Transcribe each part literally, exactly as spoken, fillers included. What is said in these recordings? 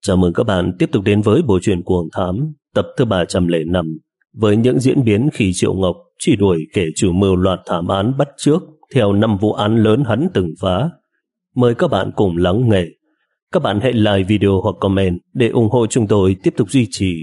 Chào mừng các bạn tiếp tục đến với bộ truyện Cuồng Thám tập thứ ba trăm lẻ năm với những diễn biến khi Triệu Ngọc truy đuổi kẻ chủ mưu loạt thảm án bắt chước theo năm vụ án lớn hắn từng phá. Mời các bạn cùng lắng nghe. Các bạn hãy like video hoặc comment để ủng hộ chúng tôi tiếp tục duy trì.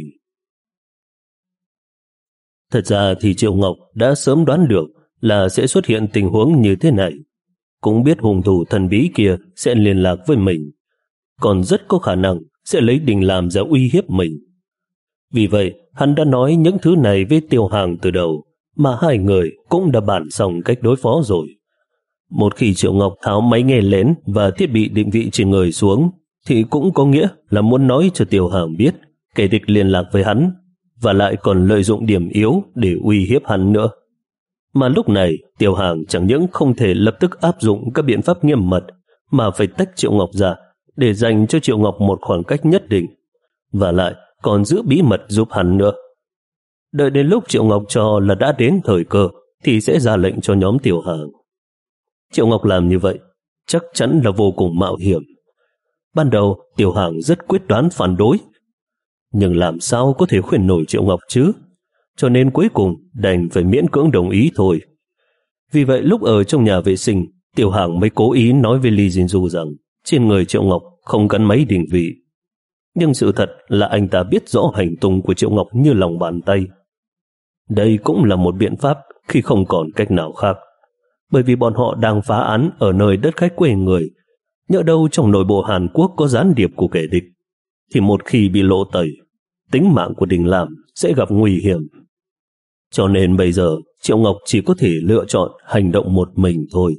Thật ra thì Triệu Ngọc đã sớm đoán được là sẽ xuất hiện tình huống như thế này. Cũng biết hung thủ thần bí kia sẽ liên lạc với mình, còn rất có khả năng sẽ lấy Đình Làm ra uy hiếp mình. Vì vậy, hắn đã nói những thứ này với Tiêu Hàng từ đầu, mà hai người cũng đã bàn xong cách đối phó rồi. Một khi Triệu Ngọc tháo máy nghe lén và thiết bị định vị trên người xuống, thì cũng có nghĩa là muốn nói cho Tiêu Hàng biết kẻ địch liên lạc với hắn, và lại còn lợi dụng điểm yếu để uy hiếp hắn nữa. Mà lúc này, Tiêu Hàng chẳng những không thể lập tức áp dụng các biện pháp nghiêm mật, mà phải tách Triệu Ngọc ra để dành cho Triệu Ngọc một khoảng cách nhất định, và lại còn giữ bí mật giúp hắn nữa. Đợi đến lúc Triệu Ngọc cho là đã đến thời cơ thì sẽ ra lệnh cho nhóm Tiêu Hàng. Triệu Ngọc làm như vậy chắc chắn là vô cùng mạo hiểm. Ban đầu Tiêu Hàng rất quyết đoán phản đối, nhưng làm sao có thể khuyên nổi Triệu Ngọc chứ, cho nên cuối cùng đành phải miễn cưỡng đồng ý thôi. Vì vậy lúc ở trong nhà vệ sinh, Tiêu Hàng mới cố ý nói với Lee Jin-du rằng trên người Triệu Ngọc không gắn máy định vị. Nhưng sự thật là anh ta biết rõ hành tung của Triệu Ngọc như lòng bàn tay. Đây cũng là một biện pháp khi không còn cách nào khác, bởi vì bọn họ đang phá án ở nơi đất khách quê người. Nhỡ đâu trong nội bộ Hàn Quốc có gián điệp của kẻ địch, thì một khi bị lộ tẩy, tính mạng của Đình Làm sẽ gặp nguy hiểm. Cho nên bây giờ Triệu Ngọc chỉ có thể lựa chọn hành động một mình thôi.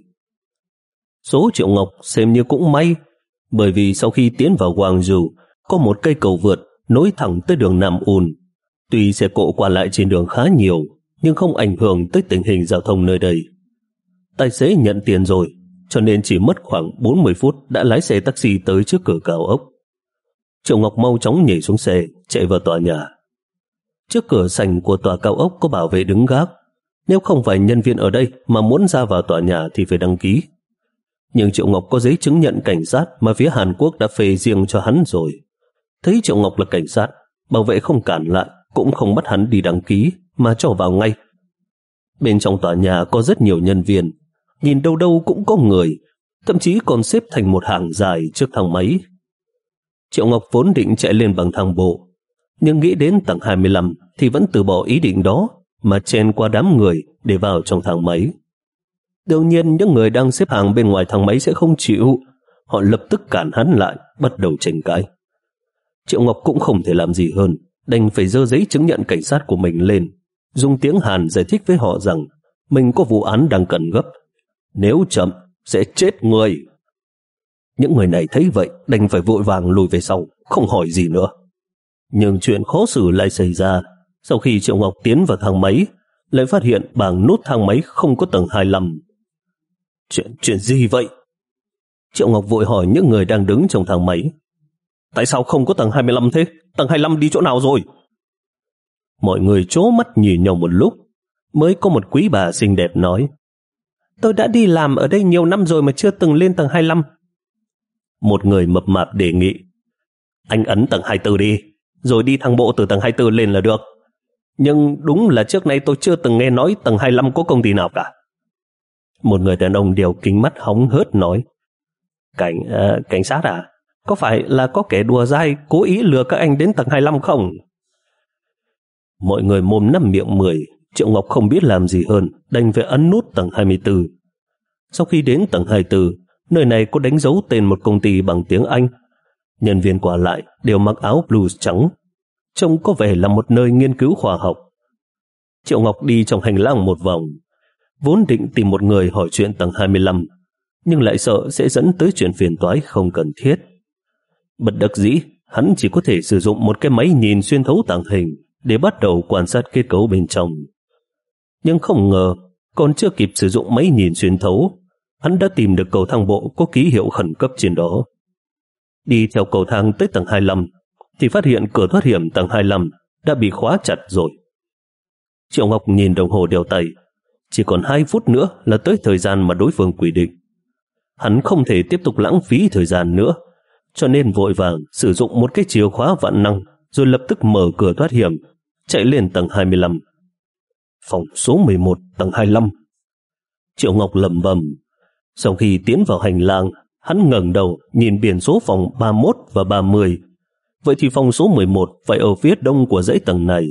Số Triệu Ngọc xem như cũng may, bởi vì sau khi tiến vào Gwangju có một cây cầu vượt nối thẳng tới đường Nam Un. Tuy xe cộ qua lại trên đường khá nhiều, nhưng không ảnh hưởng tới tình hình giao thông nơi đây. Tài xế nhận tiền rồi, cho nên chỉ mất khoảng bốn mươi phút đã lái xe taxi tới trước cửa cao ốc. Triệu Ngọc mau chóng nhảy xuống xe, chạy vào tòa nhà. Trước cửa sảnh của tòa cao ốc có bảo vệ đứng gác. Nếu không phải nhân viên ở đây mà muốn ra vào tòa nhà thì phải đăng ký. Nhưng Triệu Ngọc có giấy chứng nhận cảnh sát mà phía Hàn Quốc đã phê riêng cho hắn rồi. Thấy Triệu Ngọc là cảnh sát, bảo vệ không cản lại, cũng không bắt hắn đi đăng ký, mà cho vào ngay. Bên trong tòa nhà có rất nhiều nhân viên, nhìn đâu đâu cũng có người, thậm chí còn xếp thành một hàng dài trước thang máy. Triệu Ngọc vốn định chạy lên bằng thang bộ, nhưng nghĩ đến tầng hai mươi lăm thì vẫn từ bỏ ý định đó, mà chen qua đám người để vào trong thang máy. Đương nhiên những người đang xếp hàng bên ngoài thang máy sẽ không chịu, họ lập tức cản hắn lại, bắt đầu tranh cãi. Triệu Ngọc cũng không thể làm gì hơn, đành phải giơ giấy chứng nhận cảnh sát của mình lên, dùng tiếng Hàn giải thích với họ rằng mình có vụ án đang cần gấp, nếu chậm sẽ chết người. Những người này thấy vậy đành phải vội vàng lùi về sau, không hỏi gì nữa. Nhưng chuyện khó xử lại xảy ra. Sau khi Triệu Ngọc tiến vào thang máy, lại phát hiện bảng nút thang máy không có tầng hai mươi lăm. Chuyện, chuyện gì vậy? Triệu Ngọc vội hỏi những người đang đứng trong thang máy. Tại sao không có tầng hai mươi lăm thế? Tầng hai mươi lăm đi chỗ nào rồi? Mọi người trố mắt nhìn nhau một lúc, mới có một quý bà xinh đẹp nói: Tôi đã đi làm ở đây nhiều năm rồi mà chưa từng lên tầng hai mươi lăm. Một người mập mạp đề nghị: Anh ấn tầng hai mươi tư đi, rồi đi thang bộ từ tầng hai mươi tư lên là được. Nhưng đúng là trước nay tôi chưa từng nghe nói tầng hai mươi lăm có công ty nào cả. Một người đàn ông đeo kính mắt hóng hớt nói: Cảnh, uh, cảnh sát à? Có phải là có kẻ đùa dai cố ý lừa các anh đến tầng hai mươi lăm không? Mọi người mồm năm miệng mười. Triệu Ngọc không biết làm gì hơn, đành phải ấn nút tầng hai mươi tư. Sau khi đến tầng hai mươi tư, nơi này có đánh dấu tên một công ty bằng tiếng Anh. Nhân viên qua lại đều mặc áo blues trắng, trông có vẻ là một nơi nghiên cứu khoa học. Triệu Ngọc đi trong hành lang một vòng, vốn định tìm một người hỏi chuyện tầng hai mươi lăm, nhưng lại sợ sẽ dẫn tới chuyện phiền toái không cần thiết. Bất đắc dĩ, hắn chỉ có thể sử dụng một cái máy nhìn xuyên thấu tàng hình để bắt đầu quan sát kết cấu bên trong. Nhưng không ngờ, còn chưa kịp sử dụng máy nhìn xuyên thấu, hắn đã tìm được cầu thang bộ có ký hiệu khẩn cấp trên đó. Đi theo cầu thang tới tầng hai mươi lăm, thì phát hiện cửa thoát hiểm tầng hai mươi lăm đã bị khóa chặt rồi. Triệu Ngọc nhìn đồng hồ đeo tay, chỉ còn hai phút nữa là tới thời gian mà đối phương quy định. Hắn không thể tiếp tục lãng phí thời gian nữa, cho nên vội vàng sử dụng một cái chìa khóa vạn năng rồi lập tức mở cửa thoát hiểm, chạy lên tầng hai mươi lăm. Phòng số mười một, tầng hai mươi lăm. Triệu Ngọc lẩm bẩm. Sau khi tiến vào hành lang, hắn ngẩng đầu nhìn biển số phòng ba mươi mốt và ba mươi. Vậy thì phòng số mười một phải ở phía đông của dãy tầng này.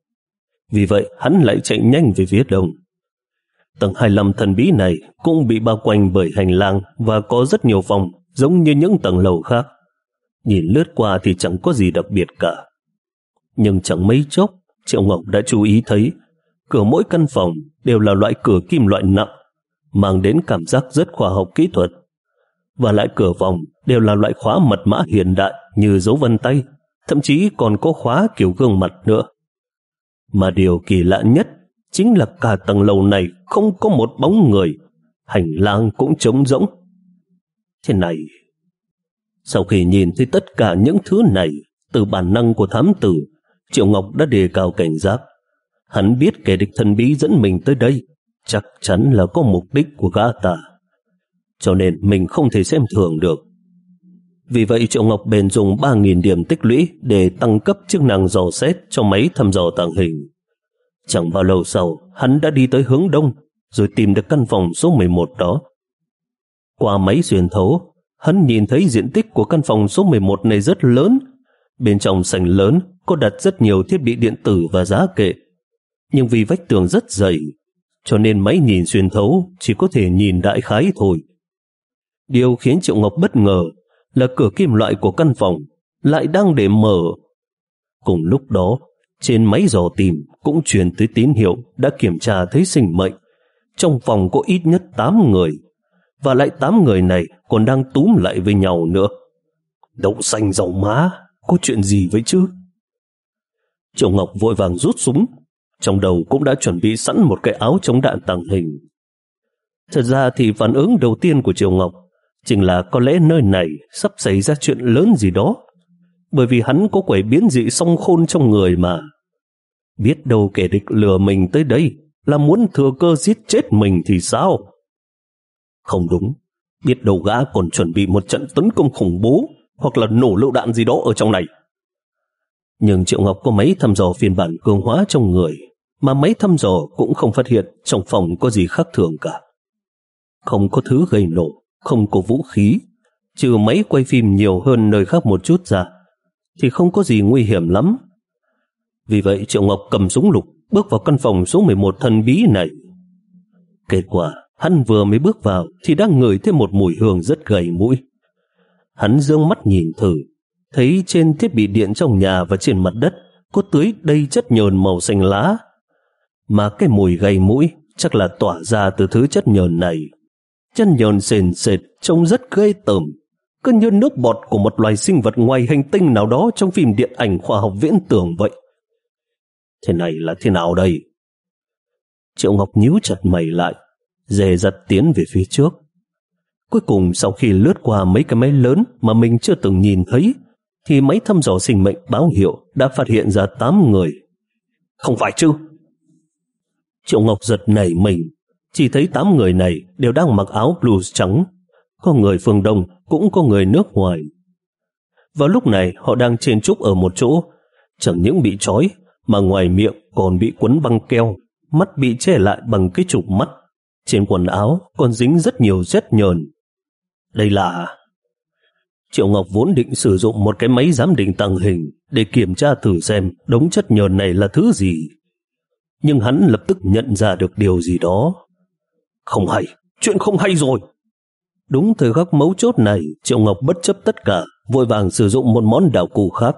Vì vậy hắn lại chạy nhanh về phía đông. Tầng hai mươi lăm thần bí này cũng bị bao quanh bởi hành lang và có rất nhiều phòng giống như những tầng lầu khác. Nhìn lướt qua thì chẳng có gì đặc biệt cả. Nhưng chẳng mấy chốc, Triệu Ngọc đã chú ý thấy cửa mỗi căn phòng đều là loại cửa kim loại nặng, mang đến cảm giác rất khoa học kỹ thuật. Và lại cửa phòng đều là loại khóa mật mã hiện đại như dấu vân tay, thậm chí còn có khóa kiểu gương mặt nữa. Mà điều kỳ lạ nhất chính là cả tầng lầu này không có một bóng người, hành lang cũng trống rỗng. Thế này, sau khi nhìn thấy tất cả những thứ này, từ bản năng của thám tử, Triệu Ngọc đã đề cao cảnh giác. Hắn biết kẻ địch thần bí dẫn mình tới đây chắc chắn là có mục đích của gã ta, cho nên mình không thể xem thường được. Vì vậy Triệu Ngọc bèn dùng ba nghìn điểm tích lũy để tăng cấp chức năng dò xét cho máy thăm dò tàng hình. Chẳng bao lâu sau, hắn đã đi tới hướng đông, rồi tìm được căn phòng số mười một đó. Qua máy xuyên thấu, hắn nhìn thấy diện tích của căn phòng số mười một này rất lớn. Bên trong sảnh lớn có đặt rất nhiều thiết bị điện tử và giá kệ. Nhưng vì vách tường rất dày, cho nên máy nhìn xuyên thấu chỉ có thể nhìn đại khái thôi. Điều khiến Triệu Ngọc bất ngờ là cửa kim loại của căn phòng lại đang để mở. Cùng lúc đó, trên máy dò tìm cũng truyền tới tín hiệu đã kiểm tra thấy sinh mệnh. Trong phòng có ít nhất tám người, và lại tám người này còn đang túm lại với nhau nữa. Đậu xanh dầu má, có chuyện gì vậy chứ? Triệu Ngọc vội vàng rút súng, trong đầu cũng đã chuẩn bị sẵn một cái áo chống đạn tàng hình. Thật ra thì phản ứng đầu tiên của Triệu Ngọc chính là có lẽ nơi này sắp xảy ra chuyện lớn gì đó, bởi vì hắn có quẻ biến dị song khôn trong người mà. Biết đâu kẻ địch lừa mình tới đây là muốn thừa cơ giết chết mình thì sao? Không đúng, biết đâu gã còn chuẩn bị một trận tấn công khủng bố hoặc là nổ lựu đạn gì đó ở trong này. Nhưng Triệu Ngọc có máy thăm dò phiên bản cường hóa trong người, mà máy thăm dò cũng không phát hiện trong phòng có gì khác thường cả. Không có thứ gây nổ, không có vũ khí, trừ máy quay phim nhiều hơn nơi khác một chút ra, thì không có gì nguy hiểm lắm. Vì vậy Triệu Ngọc cầm súng lục bước vào căn phòng số mười một thần bí này. Kết quả, hắn vừa mới bước vào thì đang ngửi thêm một mùi hương rất gầy mũi. Hắn dương mắt nhìn thử, thấy trên thiết bị điện trong nhà và trên mặt đất có tưới đầy chất nhờn màu xanh lá. Mà cái mùi gầy mũi chắc là tỏa ra từ thứ chất nhờn này. Chất nhờn sền sệt trông rất ghê tởm, cứ như nước bọt của một loài sinh vật ngoài hành tinh nào đó trong phim điện ảnh khoa học viễn tưởng vậy. Thế này là thế nào đây? Triệu Ngọc nhíu chặt mày lại, dè dặt tiến về phía trước. Cuối cùng sau khi lướt qua mấy cái máy lớn mà mình chưa từng nhìn thấy, thì máy thăm dò sinh mệnh báo hiệu đã phát hiện ra tám người. Không phải chứ? Triệu Ngọc giật nảy mình, chỉ thấy tám người này đều đang mặc áo blues trắng. Có người phương Đông, cũng có người nước ngoài. Vào lúc này họ đang chen chúc ở một chỗ, chẳng những bị trói mà ngoài miệng còn bị quấn băng keo, mắt bị che lại bằng cái chụp mắt. Trên quần áo còn dính rất nhiều chất nhờn. Đây là... Triệu Ngọc vốn định sử dụng một cái máy giám định tàng hình để kiểm tra thử xem đống chất nhờn này là thứ gì. Nhưng hắn lập tức nhận ra được điều gì đó. Không hay, chuyện không hay rồi. Đúng thời khắc mấu chốt này, Triệu Ngọc bất chấp tất cả, vội vàng sử dụng một món đạo cụ khác.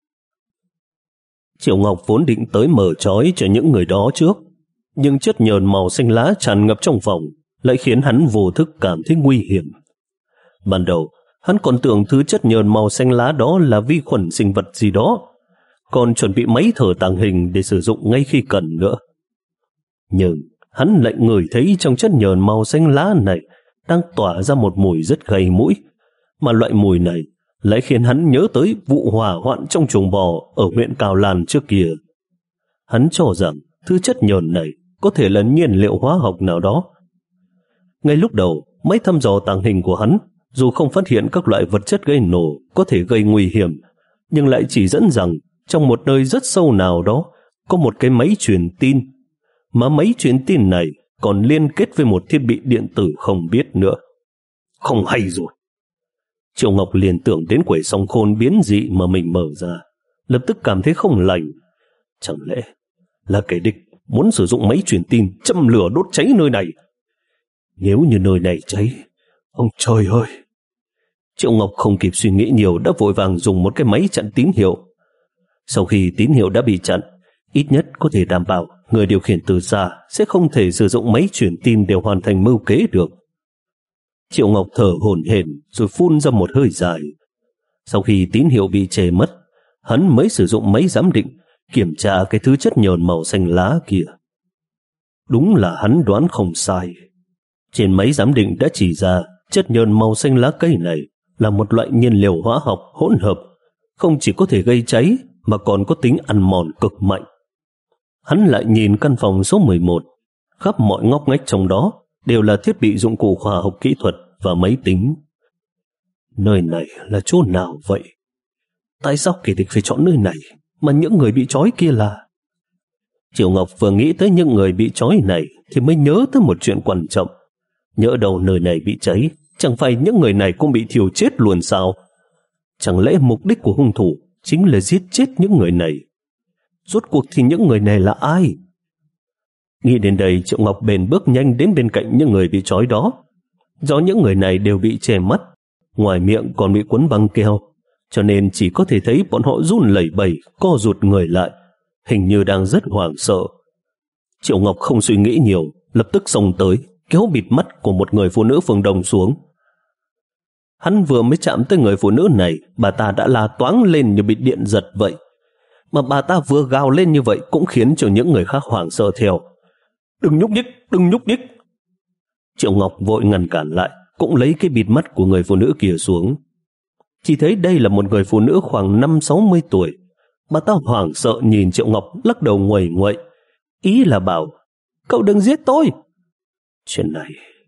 Triệu Ngọc vốn định tới mở trói cho những người đó trước, nhưng chất nhờn màu xanh lá tràn ngập trong phòng lại khiến hắn vô thức cảm thấy nguy hiểm. Ban đầu, hắn còn tưởng thứ chất nhờn màu xanh lá đó là vi khuẩn sinh vật gì đó, còn chuẩn bị máy thở tàng hình để sử dụng ngay khi cần nữa. Nhưng hắn lại ngửi thấy trong chất nhờn màu xanh lá này đang tỏa ra một mùi rất gầy mũi, mà loại mùi này lại khiến hắn nhớ tới vụ hỏa hoạn trong chuồng bò ở huyện Cào Lan trước kia. Hắn cho rằng thứ chất nhờn này có thể là nhiên liệu hóa học nào đó. Ngay lúc đầu, máy thăm dò tàng hình của hắn Dù không phát hiện các loại vật chất gây nổ có thể gây nguy hiểm, nhưng lại chỉ dẫn rằng trong một nơi rất sâu nào đó có một cái máy truyền tin, mà máy truyền tin này còn liên kết với một thiết bị điện tử không biết nữa. Không hay rồi. Triệu Ngọc liền tưởng đến quẩy song khôn biến dị mà mình mở ra, lập tức cảm thấy không lành. Chẳng lẽ là kẻ địch muốn sử dụng máy truyền tin châm lửa đốt cháy nơi này? Nếu như nơi này cháy, ông trời ơi! Triệu Ngọc không kịp suy nghĩ nhiều đã vội vàng dùng một cái máy chặn tín hiệu. Sau khi tín hiệu đã bị chặn, ít nhất có thể đảm bảo người điều khiển từ xa sẽ không thể sử dụng máy truyền tin để hoàn thành mưu kế được. Triệu Ngọc thở hổn hển rồi phun ra một hơi dài. Sau khi tín hiệu bị che mất, hắn mới sử dụng máy giám định kiểm tra cái thứ chất nhờn màu xanh lá kia. Đúng là hắn đoán không sai. Trên máy giám định đã chỉ ra chất nhờn màu xanh lá cây này là một loại nhiên liệu hóa học hỗn hợp, không chỉ có thể gây cháy mà còn có tính ăn mòn cực mạnh. Hắn lại nhìn căn phòng số mười một, khắp mọi ngóc ngách trong đó đều là thiết bị dụng cụ khoa học kỹ thuật và máy tính. Nơi này là chỗ nào vậy? Tại sao kẻ địch phải chọn nơi này mà những người bị trói kia là? Triệu Ngọc vừa nghĩ tới những người bị trói này thì mới nhớ tới một chuyện quan trọng. Nhỡ đầu nơi này bị cháy, chẳng phải những người này cũng bị thiêu chết luôn sao? Chẳng lẽ mục đích của hung thủ chính là giết chết những người này? Rốt cuộc thì những người này là ai? Nghĩ đến đây, Triệu Ngọc bèn bước nhanh đến bên cạnh những người bị trói đó. Do những người này đều bị che mắt, ngoài miệng còn bị quấn băng keo, cho nên chỉ có thể thấy bọn họ run lẩy bẩy, co rụt người lại, hình như đang rất hoảng sợ. Triệu Ngọc không suy nghĩ nhiều, lập tức xông tới, kéo bịt mắt của một người phụ nữ phương Đông xuống. Hắn vừa mới chạm tới người phụ nữ này, bà ta đã la toáng lên như bị điện giật vậy. Mà bà ta vừa gào lên như vậy cũng khiến cho những người khác hoảng sợ theo. Đừng nhúc nhích, đừng nhúc nhích. Triệu Ngọc vội ngăn cản lại, cũng lấy cái bịt mắt của người phụ nữ kia xuống. Chỉ thấy đây là một người phụ nữ khoảng năm sáu mươi tuổi. Bà ta hoảng sợ nhìn Triệu Ngọc, lắc đầu nguầy nguậy, ý là bảo: cậu đừng giết tôi. Chuyện này...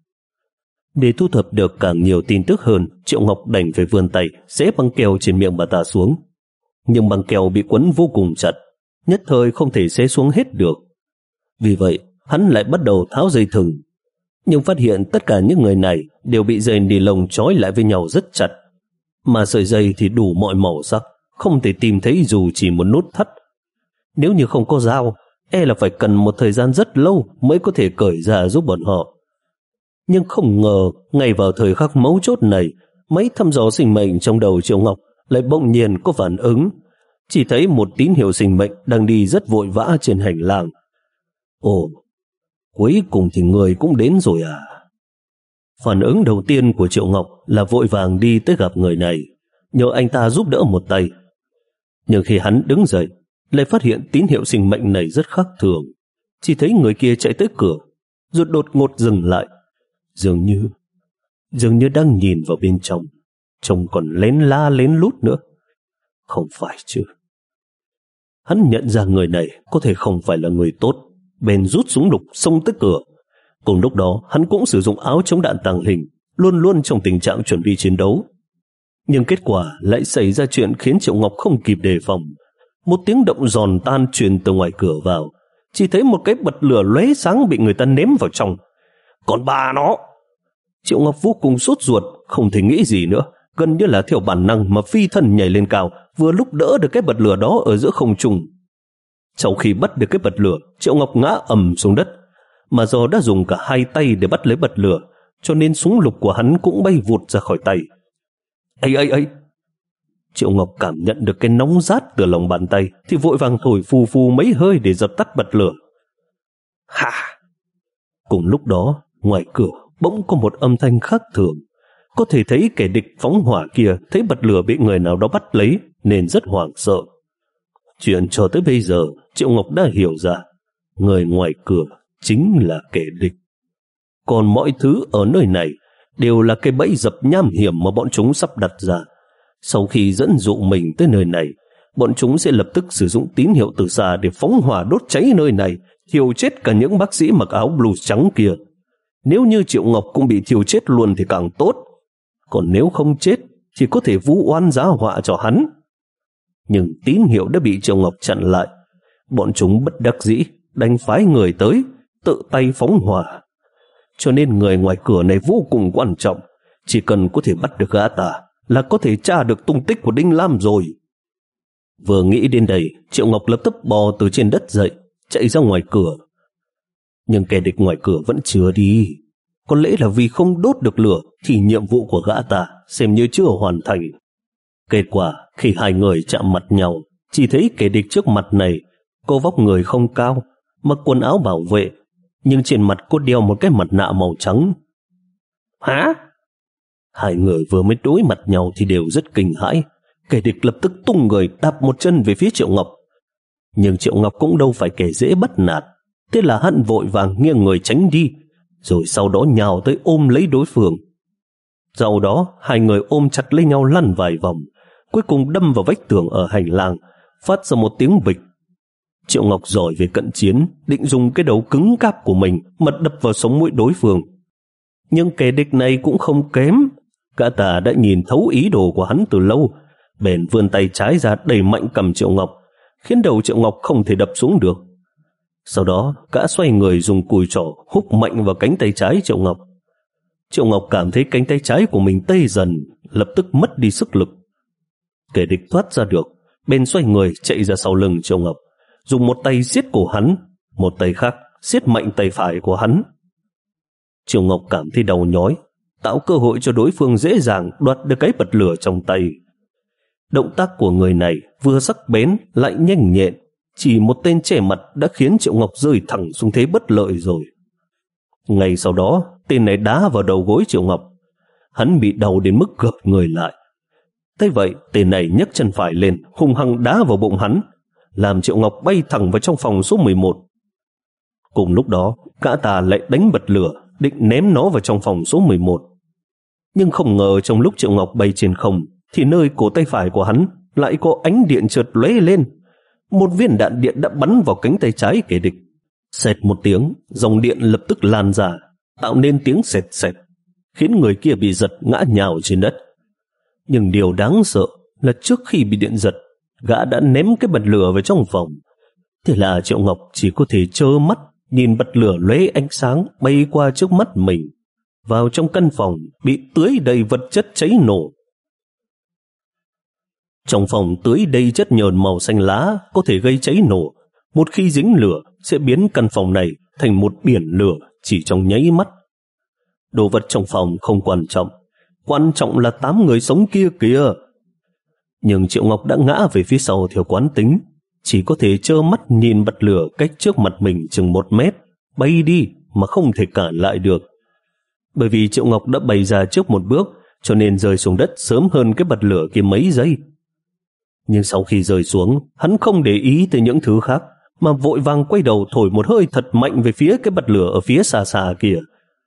Để thu thập được càng nhiều tin tức hơn, Triệu Ngọc đành phải vươn tay xé băng keo trên miệng bà ta xuống. Nhưng băng keo bị quấn vô cùng chặt, nhất thời không thể xé xuống hết được. Vì vậy, hắn lại bắt đầu tháo dây thừng. Nhưng phát hiện tất cả những người này đều bị dây ni lông trói lại với nhau rất chặt. Mà sợi dây thì đủ mọi màu sắc, không thể tìm thấy dù chỉ một nút thắt. Nếu như không có dao, e là phải cần một thời gian rất lâu mới có thể cởi ra giúp bọn họ. Nhưng không ngờ, ngay vào thời khắc mấu chốt này, máy thăm dò sinh mệnh trong đầu Triệu Ngọc lại bỗng nhiên có phản ứng. Chỉ thấy một tín hiệu sinh mệnh đang đi rất vội vã trên hành lang. Ồ, cuối cùng thì người cũng đến rồi à? Phản ứng đầu tiên của Triệu Ngọc là vội vàng đi tới gặp người này, nhờ anh ta giúp đỡ một tay. Nhưng khi hắn đứng dậy, lại phát hiện tín hiệu sinh mệnh này rất khác thường. Chỉ thấy người kia chạy tới cửa, rồi đột ngột dừng lại. Dường như, dường như đang nhìn vào bên trong, trông còn lén la lén lút nữa. Không phải chứ? Hắn nhận ra người này có thể không phải là người tốt, bèn rút súng lục xông tới cửa. Cùng lúc đó, hắn cũng sử dụng áo chống đạn tàng hình, luôn luôn trong tình trạng chuẩn bị chiến đấu. Nhưng kết quả lại xảy ra chuyện khiến Triệu Ngọc không kịp đề phòng. Một tiếng động giòn tan truyền từ ngoài cửa vào. Chỉ thấy một cái bật lửa lóe sáng bị người ta ném vào trong. Còn bà nó! Triệu Ngọc vô cùng sốt ruột, không thể nghĩ gì nữa, gần như là theo bản năng mà phi thân nhảy lên cao, vừa lúc đỡ được cái bật lửa đó ở giữa không trung. Sau khi bắt được cái bật lửa, Triệu Ngọc ngã ầm xuống đất, mà do đã dùng cả hai tay để bắt lấy bật lửa, cho nên súng lục của hắn cũng bay vụt ra khỏi tay. Ây ây ây! Triệu Ngọc cảm nhận được cái nóng rát từ lòng bàn tay, thì vội vàng thổi phù phù mấy hơi để dập tắt bật lửa. Hà! Cùng lúc đó, ngoài cửa bỗng có một âm thanh khác thường. Có thể thấy kẻ địch phóng hỏa kia thấy bật lửa bị người nào đó bắt lấy nên rất hoảng sợ. Chuyện cho tới bây giờ, Triệu Ngọc đã hiểu ra, người ngoài cửa chính là kẻ địch. Còn mọi thứ ở nơi này đều là cái bẫy dập nham hiểm mà bọn chúng sắp đặt ra. Sau khi dẫn dụ mình tới nơi này, bọn chúng sẽ lập tức sử dụng tín hiệu từ xa để phóng hỏa đốt cháy nơi này, thiêu chết cả những bác sĩ mặc áo blue trắng kia. Nếu như Triệu Ngọc cũng bị thiêu chết luôn thì càng tốt. còn nếu không chết chỉ có thể vu oan giá họa cho hắn. Nhưng tín hiệu đã bị Triệu Ngọc chặn lại. Bọn chúng bất đắc dĩ đành phái người tới, tự tay phóng hỏa. Cho nên người ngoài cửa này vô cùng quan trọng. Chỉ cần có thể bắt được gã ta là có thể tra được tung tích của Đinh Lam rồi. Vừa nghĩ đến đây, Triệu Ngọc lập tức bò từ trên đất dậy, chạy ra ngoài cửa. Nhưng kẻ địch ngoài cửa vẫn chưa đi. Có lẽ là vì không đốt được lửa thì nhiệm vụ của gã ta xem như chưa hoàn thành. Kết quả khi hai người chạm mặt nhau, chỉ thấy kẻ địch trước mặt này có vóc người không cao, mặc quần áo bảo vệ, nhưng trên mặt có đeo một cái mặt nạ màu trắng. Hả? Hai người vừa mới đối mặt nhau thì đều rất kinh hãi. Kẻ địch lập tức tung người đạp một chân về phía Triệu Ngọc. Nhưng Triệu Ngọc cũng đâu phải kẻ dễ bắt nạt, thế là hắn vội vàng nghiêng người tránh đi, rồi sau đó nhào tới ôm lấy đối phương. Sau đó hai người ôm chặt lấy nhau lăn vài vòng, cuối cùng đâm vào vách tường ở hành lang, phát ra một tiếng bịch. Triệu Ngọc giỏi về cận chiến, định dùng cái đầu cứng cáp của mình mà đập vào sống mũi đối phương. Nhưng kẻ địch này cũng không kém, gã ta đã nhìn thấu ý đồ của hắn từ lâu, bèn vươn tay trái ra đẩy mạnh cầm Triệu Ngọc, khiến đầu Triệu Ngọc không thể đập xuống được. Sau đó gã xoay người dùng cùi trỏ húc mạnh vào cánh tay trái Triệu Ngọc. Triệu Ngọc cảm thấy cánh tay trái của mình tê dần, lập tức mất đi sức lực. Kẻ địch thoát ra được, bèn xoay người chạy ra sau lưng Triệu Ngọc, dùng một tay siết cổ hắn, một tay khác siết mạnh tay phải của hắn. Triệu Ngọc cảm thấy đau nhói, tạo cơ hội cho đối phương dễ dàng đoạt được cái bật lửa trong tay. Động tác của người này vừa sắc bén lại nhanh nhẹn, chỉ một tên che mặt đã khiến Triệu Ngọc rơi thẳng xuống thế bất lợi rồi. Ngay sau đó, tên này đá vào đầu gối Triệu Ngọc. Hắn bị đau đến mức gập người lại. Thế vậy, tên này nhấc chân phải lên, hung hăng đá vào bụng hắn, làm Triệu Ngọc bay thẳng vào trong phòng số mười một. Cùng lúc đó, gã ta lại đánh bật lửa, định ném nó vào trong phòng số mười một. Nhưng không ngờ trong lúc Triệu Ngọc bay trên không, thì nơi cổ tay phải của hắn lại có ánh điện chợt lóe lên. Một viên đạn điện đã bắn vào cánh tay trái kẻ địch. Xẹt một tiếng, dòng điện lập tức lan ra, tạo nên tiếng xẹt xẹt, khiến người kia bị giật ngã nhào trên đất. Nhưng điều đáng sợ là trước khi bị điện giật, gã đã ném cái bật lửa vào trong phòng. Thế là Triệu Ngọc chỉ có thể trơ mắt nhìn bật lửa lóe ánh sáng bay qua trước mắt mình, vào trong căn phòng bị tưới đầy vật chất cháy nổ. Trong phòng tưới đầy chất nhờn màu xanh lá có thể gây cháy nổ. Một khi dính lửa sẽ biến căn phòng này thành một biển lửa chỉ trong nháy mắt. Đồ vật trong phòng không quan trọng, quan trọng là tám người sống kia kìa. Nhưng Triệu Ngọc đã ngã về phía sau theo quán tính, chỉ có thể trơ mắt nhìn bật lửa cách trước mặt mình chừng một mét bay đi mà không thể cản lại được. Bởi vì Triệu Ngọc đã bay ra trước một bước, cho nên rơi xuống đất sớm hơn cái bật lửa kia mấy giây. Nhưng sau khi rơi xuống, hắn không để ý tới những thứ khác, mà vội vàng quay đầu thổi một hơi thật mạnh về phía cái bật lửa ở phía xa xa kia.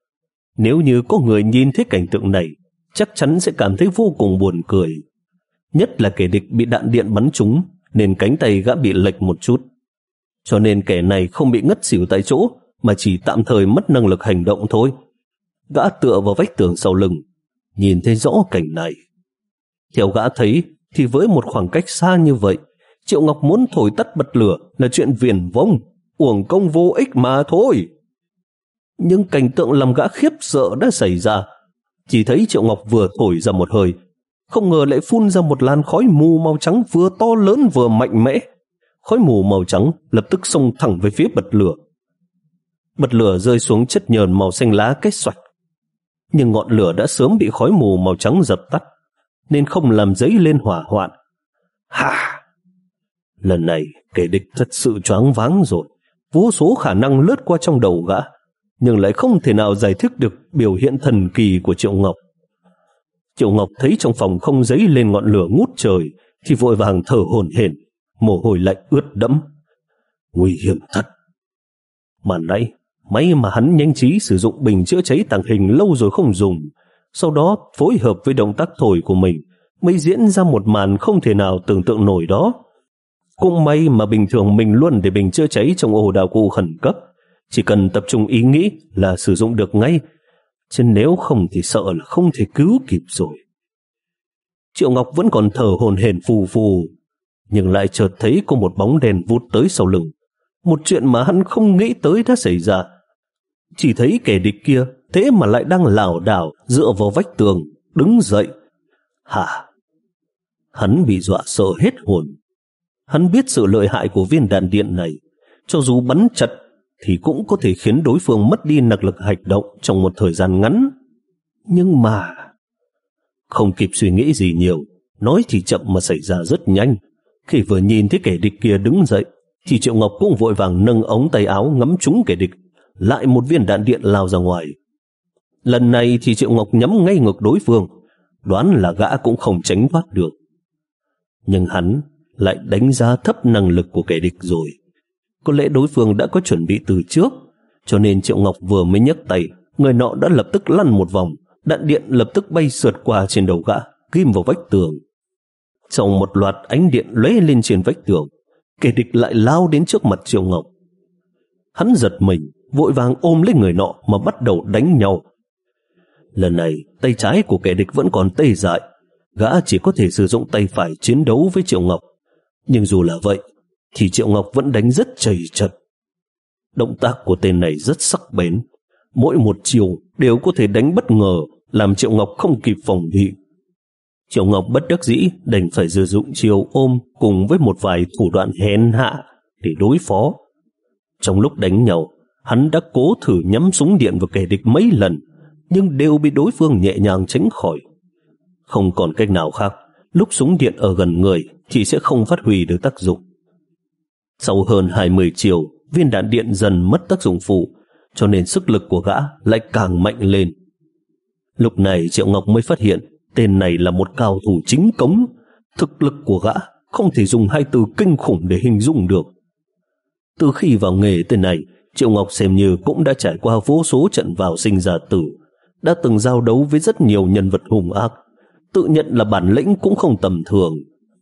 Nếu như có người nhìn thấy cảnh tượng này, chắc chắn sẽ cảm thấy vô cùng buồn cười. Nhất là kẻ địch bị đạn điện bắn trúng, nên cánh tay gã bị lệch một chút. Cho nên kẻ này không bị ngất xỉu tại chỗ, mà chỉ tạm thời mất năng lực hành động thôi. Gã tựa vào vách tường sau lưng, nhìn thấy rõ cảnh này. Theo gã thấy, thì với một khoảng cách xa như vậy, Triệu Ngọc muốn thổi tắt bật lửa là chuyện viển vông, uổng công vô ích mà thôi. Nhưng cảnh tượng làm gã khiếp sợ đã xảy ra. Chỉ thấy Triệu Ngọc vừa thổi ra một hơi, không ngờ lại phun ra một làn khói mù màu trắng vừa to lớn vừa mạnh mẽ. Khói mù màu trắng lập tức xông thẳng về phía bật lửa. Bật lửa rơi xuống chất nhờn màu xanh lá cách xoạch. Nhưng ngọn lửa đã sớm bị khói mù màu trắng dập tắt, nên không làm dấy lên hỏa hoạn. Hà! Lần này kẻ địch thật sự choáng váng rồi. Vô số khả năng lướt qua trong đầu gã, nhưng lại không thể nào giải thích được biểu hiện thần kỳ của Triệu Ngọc. Triệu Ngọc thấy trong phòng không dấy lên ngọn lửa ngút trời, thì vội vàng thở hổn hển, mồ hôi lạnh ướt đẫm. Nguy hiểm thật. Mà nãy, may mà hắn nhanh trí sử dụng bình chữa cháy tàng hình lâu rồi không dùng, sau đó phối hợp với động tác thổi của mình, mới diễn ra một màn không thể nào tưởng tượng nổi đó. Cũng may mà bình thường mình luôn để bình chữa cháy trong ổ đạo cụ khẩn cấp, chỉ cần tập trung ý nghĩ là sử dụng được ngay. chứ nếu không thì sợ là không thể cứu kịp rồi. Triệu Ngọc vẫn còn thở hổn hển phù phù, nhưng lại chợt thấy có một bóng đèn vụt tới sau lưng. Một chuyện mà hắn không nghĩ tới đã xảy ra. Chỉ thấy kẻ địch kia thế mà lại đang lảo đảo dựa vào vách tường, đứng dậy. Hả? Hắn bị dọa sợ hết hồn. Hắn biết sự lợi hại của viên đạn điện này, cho dù bắn chật thì cũng có thể khiến đối phương mất đi năng lực hành động trong một thời gian ngắn. Nhưng mà không kịp suy nghĩ gì nhiều, nói thì chậm mà xảy ra rất nhanh. Khi vừa nhìn thấy kẻ địch kia đứng dậy thì Triệu Ngọc cũng vội vàng nâng ống tay áo ngắm trúng kẻ địch, lại một viên đạn điện lao ra ngoài. Lần này thì Triệu Ngọc nhắm ngay ngực đối phương, đoán là gã cũng không tránh thoát được. Nhưng hắn lại đánh giá thấp năng lực của kẻ địch rồi. Có lẽ đối phương đã có chuẩn bị từ trước, cho nên Triệu Ngọc vừa mới nhấc tay, người nọ đã lập tức lăn một vòng, đạn điện lập tức bay sượt qua trên đầu gã, ghim vào vách tường. Trong một loạt ánh điện lóe lên trên vách tường, kẻ địch lại lao đến trước mặt Triệu Ngọc. Hắn giật mình, vội vàng ôm lấy người nọ mà bắt đầu đánh nhau. Lần này tay trái của kẻ địch vẫn còn tê dại, gã chỉ có thể sử dụng tay phải chiến đấu với Triệu Ngọc. Nhưng dù là vậy thì Triệu Ngọc vẫn đánh rất chầy chật. Động tác của tên này rất sắc bén, mỗi một chiều đều có thể đánh bất ngờ, làm Triệu Ngọc không kịp phòng bị. Triệu Ngọc bất đắc dĩ đành phải sử dụng chiều ôm cùng với một vài thủ đoạn hèn hạ để đối phó. Trong lúc đánh nhau, hắn đã cố thử nhắm súng điện vào kẻ địch mấy lần, nhưng đều bị đối phương nhẹ nhàng tránh khỏi. Không còn cách nào khác, lúc súng điện ở gần người thì sẽ không phát huy được tác dụng. Sau hơn hai mươi chiều, viên đạn điện dần mất tác dụng phụ, cho nên sức lực của gã lại càng mạnh lên. Lúc này Triệu Ngọc mới phát hiện tên này là một cao thủ chính cống. Thực lực của gã không thể dùng hai từ kinh khủng để hình dung được. Từ khi vào nghề tên này, Triệu Ngọc xem như cũng đã trải qua vô số trận vào sinh ra tử, đã từng giao đấu với rất nhiều nhân vật hung ác, tự nhận là bản lĩnh cũng không tầm thường.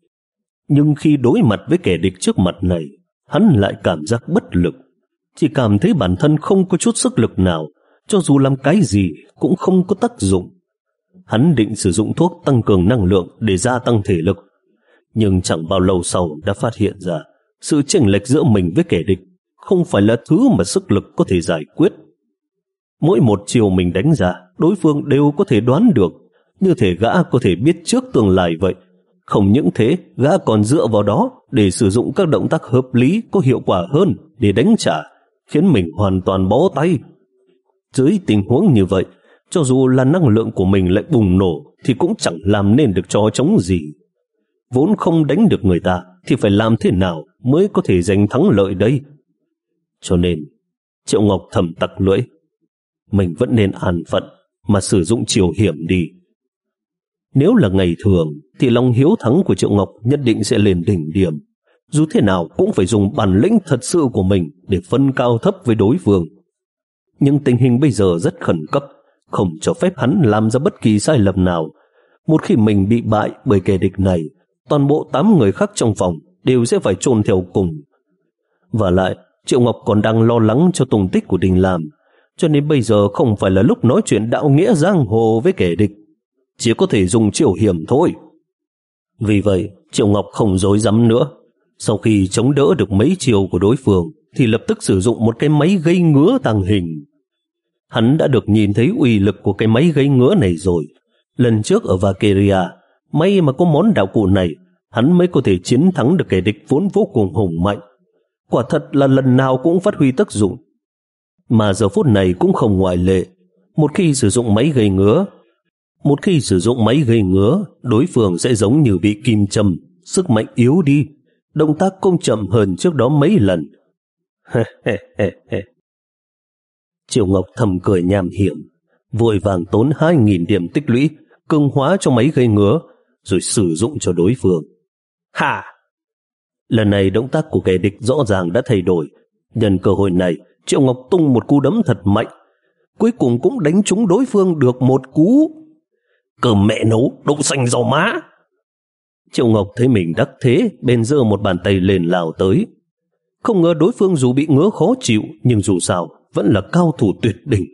Nhưng khi đối mặt với kẻ địch trước mặt này, hắn lại cảm giác bất lực, chỉ cảm thấy bản thân không có chút sức lực nào, cho dù làm cái gì cũng không có tác dụng. Hắn định sử dụng thuốc tăng cường năng lượng để gia tăng thể lực, nhưng chẳng bao lâu sau đã phát hiện ra sự chênh lệch giữa mình với kẻ địch không phải là thứ mà sức lực có thể giải quyết. Mỗi một chiều mình đánh ra, đối phương đều có thể đoán được, như thể gã có thể biết trước tương lai vậy. Không những thế, gã còn dựa vào đó để sử dụng các động tác hợp lý có hiệu quả hơn để đánh trả, khiến mình hoàn toàn bó tay. Dưới tình huống như vậy, cho dù là năng lượng của mình lại bùng nổ thì cũng chẳng làm nên được trò trống gì. Vốn không đánh được người ta thì phải làm thế nào mới có thể giành thắng lợi đây? Cho nên Triệu Ngọc thầm tặc lưỡi, mình vẫn nên an phận mà sử dụng chiều hiểm đi. Nếu là ngày thường thì lòng hiếu thắng của Triệu Ngọc nhất định sẽ lên đỉnh điểm, dù thế nào cũng phải dùng bản lĩnh thật sự của mình để phân cao thấp với đối phương. Nhưng tình hình bây giờ rất khẩn cấp, không cho phép hắn làm ra bất kỳ sai lầm nào. Một khi mình bị bại bởi kẻ địch này, toàn bộ tám người khác trong phòng đều sẽ phải chôn theo cùng. Và lại, Triệu Ngọc còn đang lo lắng cho tung tích của Đình Lam, cho nên bây giờ không phải là lúc nói chuyện đạo nghĩa giang hồ với kẻ địch, chỉ có thể dùng chiều hiểm thôi. Vì vậy, Triệu Ngọc không dối dám nữa. Sau khi chống đỡ được mấy chiều của đối phương thì lập tức sử dụng một cái máy gây ngứa tàng hình. Hắn đã được nhìn thấy uy lực của cái máy gây ngứa này rồi. Lần trước ở Valkyria, may mà có món đạo cụ này, hắn mới có thể chiến thắng được kẻ địch vốn vô cùng hùng mạnh. Quả thật là lần nào cũng phát huy tác dụng. Mà giờ phút này cũng không ngoại lệ. Một khi sử dụng máy gây ngứa, một khi sử dụng máy gây ngứa, đối phương sẽ giống như bị kim châm, sức mạnh yếu đi, động tác cũng chậm hơn trước đó mấy lần. Triệu Ngọc thầm cười nham hiểm, vội vàng tốn hai nghìn điểm tích lũy, cường hóa cho máy gây ngứa, rồi sử dụng cho đối phương. Hà! Lần này động tác của kẻ địch rõ ràng đã thay đổi. Nhân cơ hội này, Triệu Ngọc tung một cú đấm thật mạnh, cuối cùng cũng đánh trúng đối phương được một cú. Cơm mẹ nấu, đậu xanh rau má! Triệu Ngọc thấy mình đắc thế, bèn giơ một bàn tay lên lao tới. Không ngờ đối phương dù bị ngứa khó chịu, nhưng dù sao vẫn là cao thủ tuyệt đỉnh,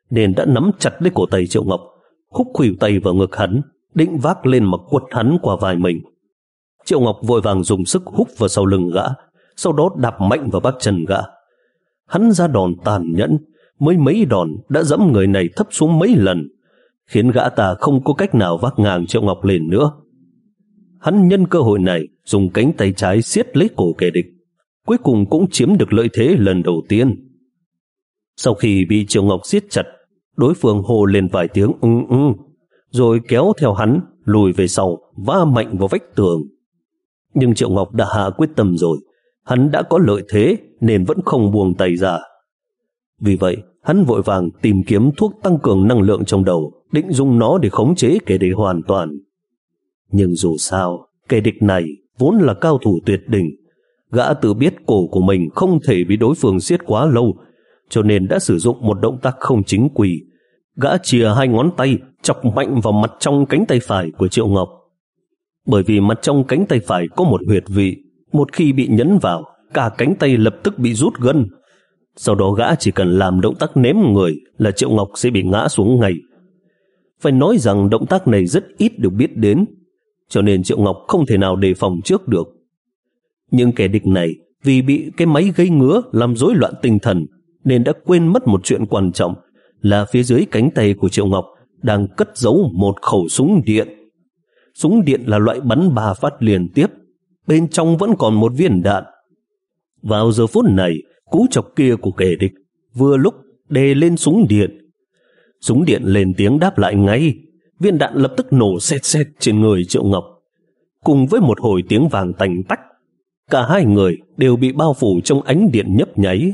nên đã nắm chặt lấy cổ tay Triệu Ngọc, khúc khuỷu tay vào ngực hắn, định vác lên mà quật hắn qua vai mình. Triệu Ngọc vội vàng dùng sức húc vào sau lưng gã, sau đó đạp mạnh vào bắp chân gã. Hắn ra đòn tàn nhẫn, mới mấy đòn đã dẫm người này thấp xuống mấy lần, khiến gã ta không có cách nào vác ngang Triệu Ngọc lên nữa. Hắn nhân cơ hội này dùng cánh tay trái siết lấy cổ kẻ địch, cuối cùng cũng chiếm được lợi thế lần đầu tiên. Sau khi bị Triệu Ngọc siết chặt, đối phương hô lên vài tiếng ư ư, rồi kéo theo hắn lùi về sau, va mạnh vào vách tường. Nhưng Triệu Ngọc đã hạ quyết tâm rồi, hắn đã có lợi thế nên vẫn không buông tay ra. Vì vậy, hắn vội vàng tìm kiếm thuốc tăng cường năng lượng trong đầu, định dùng nó để khống chế kẻ địch hoàn toàn. Nhưng dù sao, kẻ địch này vốn là cao thủ tuyệt đỉnh. Gã tự biết cổ của mình không thể bị đối phương siết quá lâu, cho nên đã sử dụng một động tác không chính quy. Gã chìa hai ngón tay chọc mạnh vào mặt trong cánh tay phải của Triệu Ngọc. Bởi vì mặt trong cánh tay phải có một huyệt vị, một khi bị nhấn vào, cả cánh tay lập tức bị rút gân. Sau đó gã chỉ cần làm động tác ném người là Triệu Ngọc sẽ bị ngã xuống ngay. Phải nói rằng động tác này rất ít được biết đến, cho nên Triệu Ngọc không thể nào đề phòng trước được. Nhưng kẻ địch này vì bị cái máy gây ngứa làm rối loạn tinh thần nên đã quên mất một chuyện quan trọng, là phía dưới cánh tay của Triệu Ngọc đang cất giấu một khẩu súng điện. Súng điện là loại bắn ba phát liên tiếp, bên trong vẫn còn một viên đạn. Vào giờ phút này, cú chọc kia của kẻ địch vừa lúc đè lên súng điện. Súng điện lên tiếng đáp lại ngay, viên đạn lập tức nổ sét sét trên người Triệu Ngọc. Cùng với một hồi tiếng vàng tành tách, cả hai người đều bị bao phủ trong ánh điện nhấp nháy.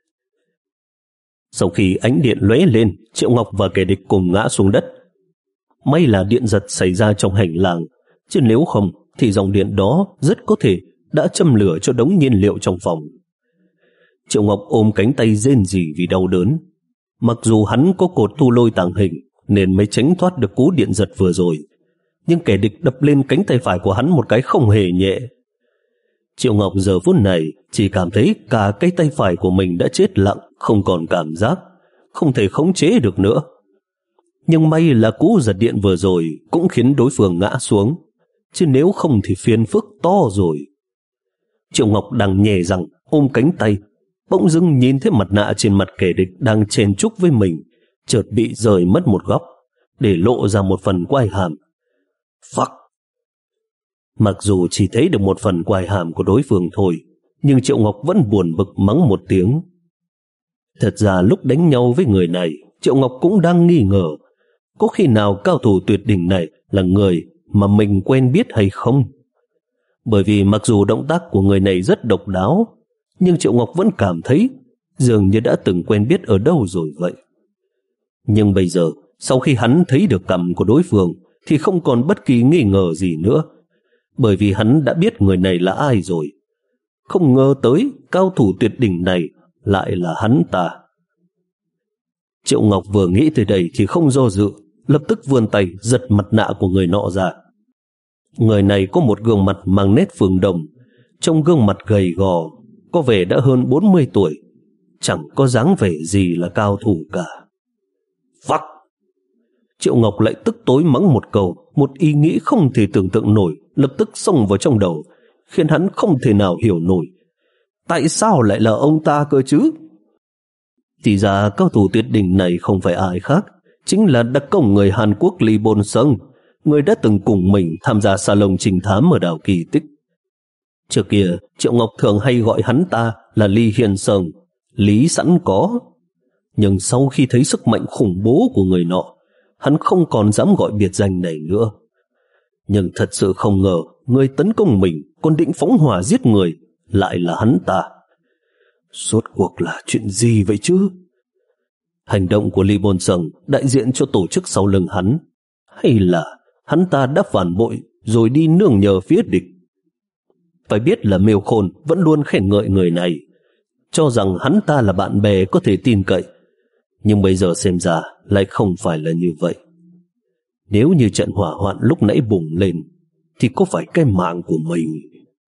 Sau khi ánh điện lóe lên, Triệu Ngọc và kẻ địch cùng ngã xuống đất. May là điện giật xảy ra trong hành lang, chứ nếu không thì dòng điện đó rất có thể đã châm lửa cho đống nhiên liệu trong phòng. Triệu Ngọc ôm cánh tay rên rỉ vì đau đớn. Mặc dù hắn có cột thu lôi tàng hình nên mới tránh thoát được cú điện giật vừa rồi, nhưng kẻ địch đập lên cánh tay phải của hắn một cái không hề nhẹ. Triệu Ngọc giờ phút này chỉ cảm thấy cả cái tay phải của mình đã chết lặng, không còn cảm giác, không thể khống chế được nữa. Nhưng may là cú giật điện vừa rồi cũng khiến đối phương ngã xuống, chứ nếu không thì phiền phức to rồi. Triệu Ngọc đang nhè răng ôm cánh tay, bỗng dưng nhìn thấy mặt nạ trên mặt kẻ địch đang chen chúc với mình chợt bị rời mất một góc, để lộ ra một phần quai hàm. Fuck! Mặc dù chỉ thấy được một phần quai hàm của đối phương thôi, nhưng Triệu Ngọc vẫn buồn bực mắng một tiếng. Thật ra lúc đánh nhau với người này, Triệu Ngọc cũng đang nghi ngờ có khi nào cao thủ tuyệt đỉnh này là người mà mình quen biết hay không. Bởi vì mặc dù động tác của người này rất độc đáo, nhưng Triệu Ngọc vẫn cảm thấy dường như đã từng quen biết ở đâu rồi vậy. Nhưng bây giờ, sau khi hắn thấy được cằm của đối phương thì không còn bất kỳ nghi ngờ gì nữa, bởi vì hắn đã biết người này là ai rồi. Không ngờ tới cao thủ tuyệt đỉnh này lại là hắn ta. Triệu Ngọc vừa nghĩ tới đây thì không do dự, lập tức vươn tay giật mặt nạ của người nọ ra. Người này có một gương mặt mang nét phương Đông, trong gương mặt gầy gò, có vẻ đã hơn bốn mươi tuổi, chẳng có dáng vẻ gì là cao thủ cả. Fuck! Triệu Ngọc lại tức tối mắng một câu, một ý nghĩ không thể tưởng tượng nổi lập tức xông vào trong đầu, khiến hắn không thể nào hiểu nổi. Tại sao lại là ông ta cơ chứ? Thì ra cao thủ tuyệt đỉnh này không phải ai khác, chính là đặc công người Hàn Quốc Lee Bôn Sung, người đã từng cùng mình tham gia salon trình thám ở đảo Kỳ Tích. Trước kia, Triệu Ngọc thường hay gọi hắn ta là Lee Hiên Sung, lý sẵn có. Nhưng sau khi thấy sức mạnh khủng bố của người nọ, hắn không còn dám gọi biệt danh này nữa. Nhưng thật sự không ngờ, người tấn công mình còn định phóng hỏa giết người lại là hắn ta. Rốt cuộc là chuyện gì vậy chứ? Hành động của Lee Bôn Sung đại diện cho tổ chức sau lưng hắn, hay là hắn ta đã phản bội rồi đi nương nhờ phía địch? Phải biết là Miêu Khôn vẫn luôn khen ngợi người này, cho rằng hắn ta là bạn bè có thể tin cậy. Nhưng bây giờ xem ra lại không phải là như vậy. Nếu như trận hỏa hoạn lúc nãy bùng lên thì có phải cái mạng của mình?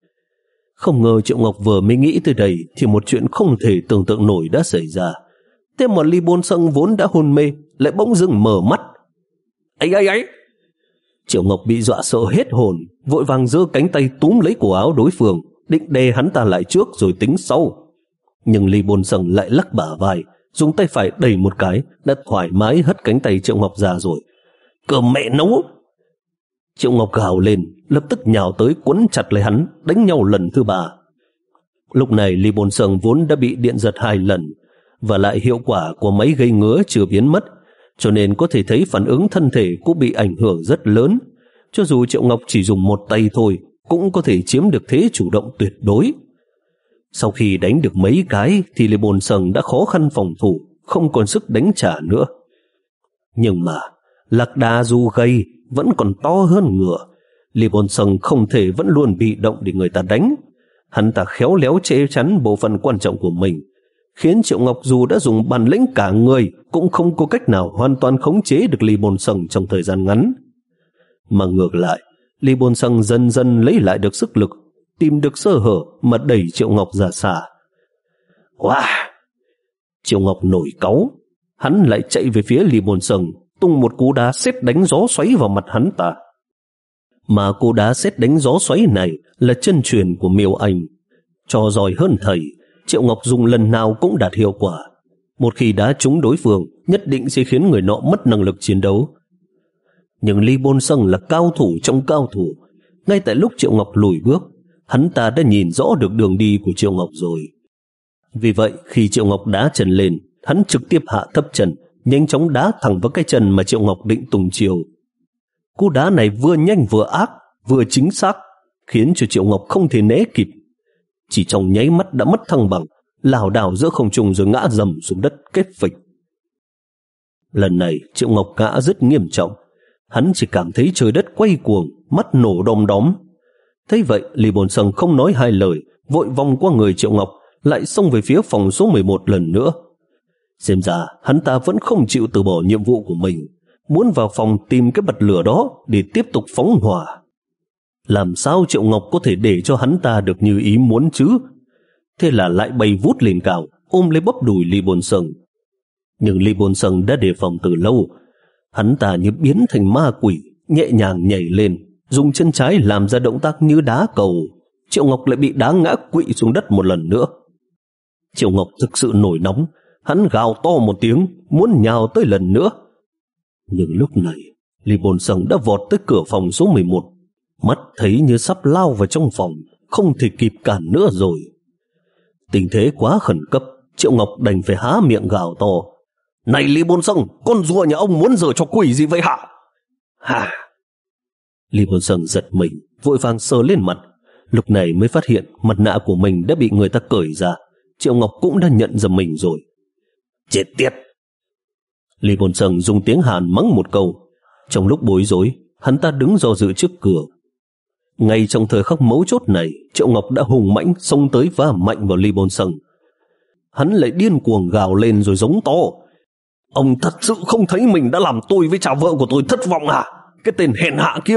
Không ngờ Triệu Ngọc vừa mới nghĩ tới đây thì một chuyện không thể tưởng tượng nổi đã xảy ra. Thế mà Lý Bôn Sâng vốn đã hôn mê lại bỗng dưng mở mắt. Ấy ấy ấy! Triệu Ngọc bị dọa sợ hết hồn, vội vàng giơ cánh tay túm lấy cổ áo đối phương, định đè hắn ta lại trước rồi tính sau. Nhưng Lý Bôn Sâng lại lắc bả vai, dùng tay phải đẩy một cái, đã thoải mái hất cánh tay Triệu Ngọc ra rồi. Cơm mẹ nấu! Triệu Ngọc gào lên, lập tức nhào tới quấn chặt lấy hắn, đánh nhau lần thứ ba. Lúc này Lý Bôn Sâng vốn đã bị điện giật hai lần, và lại hiệu quả của máy gây ngứa chưa biến mất, cho nên có thể thấy phản ứng thân thể cũng bị ảnh hưởng rất lớn. Cho dù Triệu Ngọc chỉ dùng một tay thôi, cũng có thể chiếm được thế chủ động tuyệt đối. Sau khi đánh được mấy cái thì Lý Bôn Sâng đã khó khăn phòng thủ, không còn sức đánh trả nữa. Nhưng mà lạc đà dù gầy vẫn còn to hơn ngựa. Lý Bôn Sâng không thể vẫn luôn bị động để người ta đánh. Hắn ta khéo léo che chắn bộ phận quan trọng của mình, khiến Triệu Ngọc dù đã dùng bản lĩnh cả người cũng không có cách nào hoàn toàn khống chế được Lý Bôn Sâng trong thời gian ngắn. Mà ngược lại, Lý Bôn Sâng dần dần lấy lại được sức lực, tìm được sơ hở mà đẩy Triệu Ngọc ra xa. Wow! Triệu Ngọc nổi cáu, hắn lại chạy về phía Lý Bôn Sâng, tung một cú đá sét đánh gió xoáy vào mặt hắn ta. Mà cú đá sét đánh gió xoáy này là chân truyền của Miêu Anh. Cho giỏi hơn thầy, Triệu Ngọc dùng lần nào cũng đạt hiệu quả. Một khi đá trúng đối phương, nhất định sẽ khiến người nọ mất năng lực chiến đấu. Nhưng Lý Bôn Sâng là cao thủ trong cao thủ. Ngay tại lúc Triệu Ngọc lùi bước, hắn ta đã nhìn rõ được đường đi của Triệu Ngọc rồi. Vì vậy, khi Triệu Ngọc đá chân lên, hắn trực tiếp hạ thấp chân, nhanh chóng đá thẳng vào cái chân mà Triệu Ngọc định tung chiều. Cú đá này vừa nhanh vừa ác, vừa chính xác, khiến cho Triệu Ngọc không thể né kịp. Chỉ trong nháy mắt đã mất thăng bằng, lảo đảo giữa không trung rồi ngã dầm xuống đất kết phịch. Lần này Triệu Ngọc ngã rất nghiêm trọng, hắn chỉ cảm thấy trời đất quay cuồng, mắt nổ đom đóm. Thấy vậy, Lý Bôn Sâng không nói hai lời, vội vòng qua người Triệu Ngọc, lại xông về phía phòng số mười một lần nữa. Xem ra hắn ta vẫn không chịu từ bỏ nhiệm vụ của mình, muốn vào phòng tìm cái bật lửa đó để tiếp tục phóng hỏa. Làm sao Triệu Ngọc có thể để cho hắn ta được như ý muốn chứ? Thế là lại bay vút lên cao, ôm lấy bắp đùi Lý Bôn Sâng. Nhưng Lý Bôn Sâng đã đề phòng từ lâu. Hắn ta như biến thành ma quỷ, nhẹ nhàng nhảy lên, dùng chân trái làm ra động tác như đá cầu. Triệu Ngọc lại bị đá ngã quỵ xuống đất một lần nữa. Triệu Ngọc thực sự nổi nóng, hắn gào to một tiếng, muốn nhào tới lần nữa. Nhưng lúc này, Lý Bôn Sâng đã vọt tới cửa phòng số mười một, mắt thấy như sắp lao vào trong phòng, không thể kịp cản nữa rồi. Tình thế quá khẩn cấp, Triệu Ngọc đành phải há miệng gào to. Này Lý Bôn Sâng, con rùa nhà ông muốn giở cho quỷ gì vậy hả? Hả? Lý Bôn Sâng giật mình, vội vàng sờ lên mặt. Lúc này mới phát hiện mặt nạ của mình đã bị người ta cởi ra. Triệu Ngọc cũng đã nhận ra mình rồi. Chết tiệt! Lý Bôn Sâng dùng tiếng Hàn mắng một câu. Trong lúc bối rối, hắn ta đứng do dự trước cửa. Ngay trong thời khắc mấu chốt này, Triệu Ngọc đã hùng mãnh xông tới và mạnh vào Lý Bôn Sâng. Hắn lại điên cuồng gào lên rồi giống to. Ông thật sự không thấy mình đã làm tôi với cha vợ của tôi thất vọng à? Cái tên hèn hạ kia!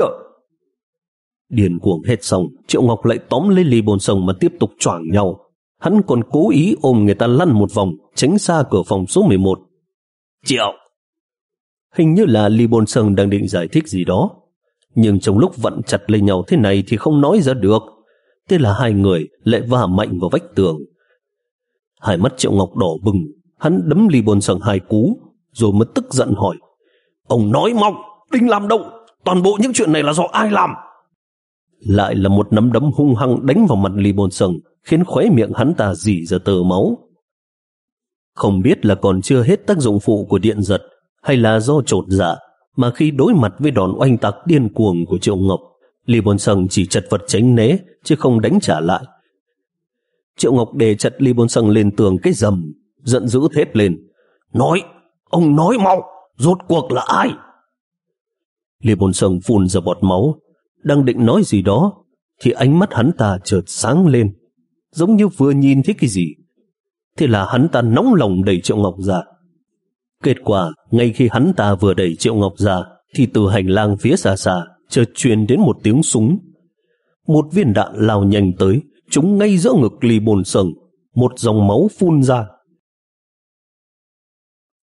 Điên cuồng hết xong, Triệu Ngọc lại tóm lấy Lý Bôn Sâng mà tiếp tục choảng nhau. Hắn còn cố ý ôm người ta lăn một vòng, tránh xa cửa phòng số mười một. Triệu! Hình như là Lý Bôn Sâng đang định giải thích gì đó, nhưng trong lúc vặn chặt lấy nhau thế này thì không nói ra được. Thế là hai người lại va mạnh vào vách tường. Hai mắt Triệu Ngọc đỏ bừng, hắn đấm Lý Bôn Sâng hai cú, rồi mới tức giận hỏi. Ông nói mau, Đinh làm đâu? Toàn bộ những chuyện này là do ai làm? Lại là một nắm đấm hung hăng đánh vào mặt Lý Bôn Sâng, khiến khóe miệng hắn ta rỉ ra tơ máu. Không biết là còn chưa hết tác dụng phụ của điện giật, hay là do chột dạ, mà khi đối mặt với đòn oanh tạc điên cuồng của Triệu Ngọc, Lý Bôn Sâng chỉ chật vật tránh né, chứ không đánh trả lại. Triệu Ngọc đè chặt Lý Bôn Sâng lên tường cái rầm, giận dữ thét lên. Nói, ông nói mau, rốt cuộc là ai? Lý Bôn Sâng phun ra bọt máu, đang định nói gì đó, thì ánh mắt hắn ta chợt sáng lên, giống như vừa nhìn thấy cái gì. Thế là hắn ta nóng lòng đẩy Triệu Ngọc ra. Kết quả, ngay khi hắn ta vừa đẩy Triệu Ngọc ra, thì từ hành lang phía xa xa chợt truyền đến một tiếng súng. Một viên đạn lao nhanh tới, trúng ngay giữa ngực Lý Bôn Sâng, một dòng máu phun ra.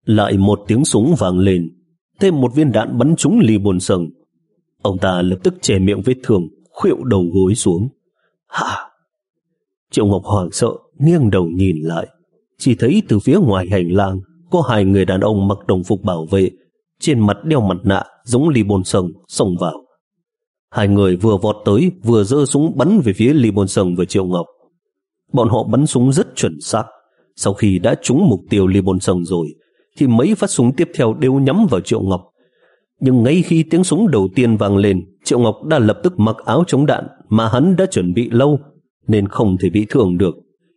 Lại một tiếng súng vang lên, thêm một viên đạn bắn trúng Lý Bồn Sừng. Ông ta lập tức che miệng vết thương, khuỵu đầu gối xuống. Hả? Triệu Ngọc hoảng sợ, nghiêng đầu nhìn lại, chỉ thấy từ phía ngoài hành lang có hai người đàn ông mặc đồng phục bảo vệ, trên mặt đeo mặt nạ giống Lý Bồn Sừng xông vào. Hai người vừa vọt tới vừa giơ súng bắn về phía Lý Bồn Sừng và Triệu Ngọc. Bọn họ bắn súng rất chuẩn xác. Sau khi đã trúng mục tiêu Lý Bồn Sừng rồi thì mấy phát súng tiếp theo đều nhắm vào Triệu Ngọc. Nhưng ngay khi tiếng súng đầu tiên vang lên, Triệu Ngọc đã lập tức mặc áo chống đạn mà hắn đã chuẩn bị lâu, nên không thể bị thương được.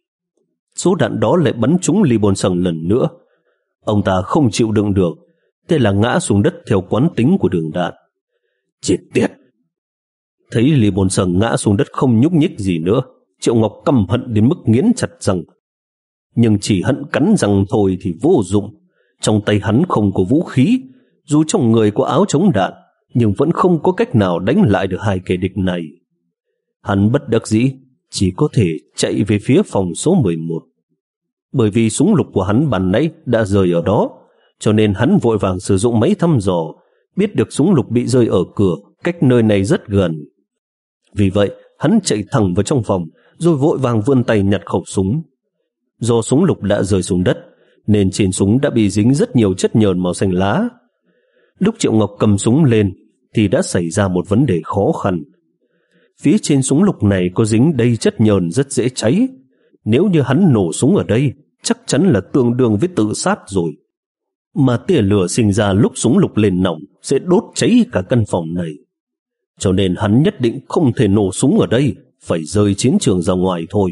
Số đạn đó lại bắn trúng Lý Bồn Sừng lần nữa. Ông ta không chịu đựng được, thế là ngã xuống đất theo quán tính của đường đạn. Chết tiệt! Thấy Lý Bồn Sừng ngã xuống đất không nhúc nhích gì nữa, Triệu Ngọc căm hận đến mức nghiến chặt răng. Nhưng chỉ hận cắn răng thôi thì vô dụng. Trong tay hắn không có vũ khí, dù trong người có áo chống đạn, nhưng vẫn không có cách nào đánh lại được hai kẻ địch này. Hắn bất đắc dĩ, chỉ có thể chạy về phía phòng số mười một. Bởi vì súng lục của hắn ban nãy đã rơi ở đó, cho nên hắn vội vàng sử dụng máy thăm dò, biết được súng lục bị rơi ở cửa, cách nơi này rất gần. Vì vậy, hắn chạy thẳng vào trong phòng, rồi vội vàng vươn tay nhặt khẩu súng. Do súng lục đã rơi xuống đất, nên trên súng đã bị dính rất nhiều chất nhờn màu xanh lá. Lúc Triệu Ngọc cầm súng lên thì đã xảy ra một vấn đề khó khăn. Phía trên súng lục này có dính đầy chất nhờn rất dễ cháy. Nếu như hắn nổ súng ở đây, chắc chắn là tương đương với tự sát rồi. Mà tia lửa sinh ra lúc súng lục lên nòng sẽ đốt cháy cả căn phòng này. Cho nên hắn nhất định không thể nổ súng ở đây, phải rời chiến trường ra ngoài thôi.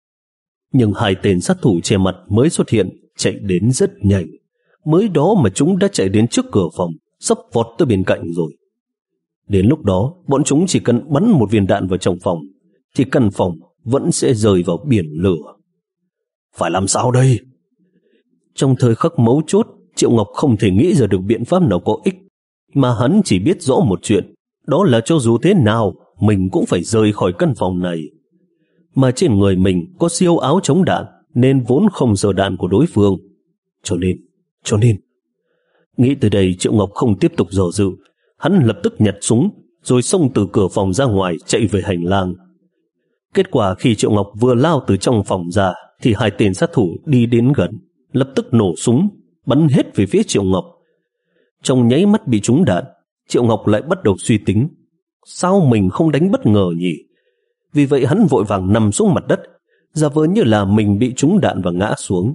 Nhưng hai tên sát thủ che mặt mới xuất hiện, chạy đến rất nhanh. Mới đó mà chúng đã chạy đến trước cửa phòng, sắp vọt tới bên cạnh rồi. Đến lúc đó, bọn chúng chỉ cần bắn một viên đạn vào trong phòng, thì căn phòng vẫn sẽ rơi vào biển lửa. Phải làm sao đây? Trong thời khắc mấu chốt, Triệu Ngọc không thể nghĩ ra được biện pháp nào có ích, mà hắn chỉ biết rõ một chuyện, đó là cho dù thế nào, mình cũng phải rời khỏi căn phòng này. Mà trên người mình có siêu áo chống đạn, nên vốn không sợ đạn của đối phương. Cho nên, cho nên... Nghĩ từ đây, Triệu Ngọc không tiếp tục dò dự. Hắn lập tức nhặt súng, rồi xông từ cửa phòng ra ngoài, chạy về hành lang. Kết quả khi Triệu Ngọc vừa lao từ trong phòng ra, thì hai tên sát thủ đi đến gần, lập tức nổ súng, bắn hết về phía Triệu Ngọc. Trong nháy mắt bị trúng đạn, Triệu Ngọc lại bắt đầu suy tính, sao mình không đánh bất ngờ nhỉ? Vì vậy hắn vội vàng nằm xuống mặt đất, giả vờ như là mình bị trúng đạn và ngã xuống.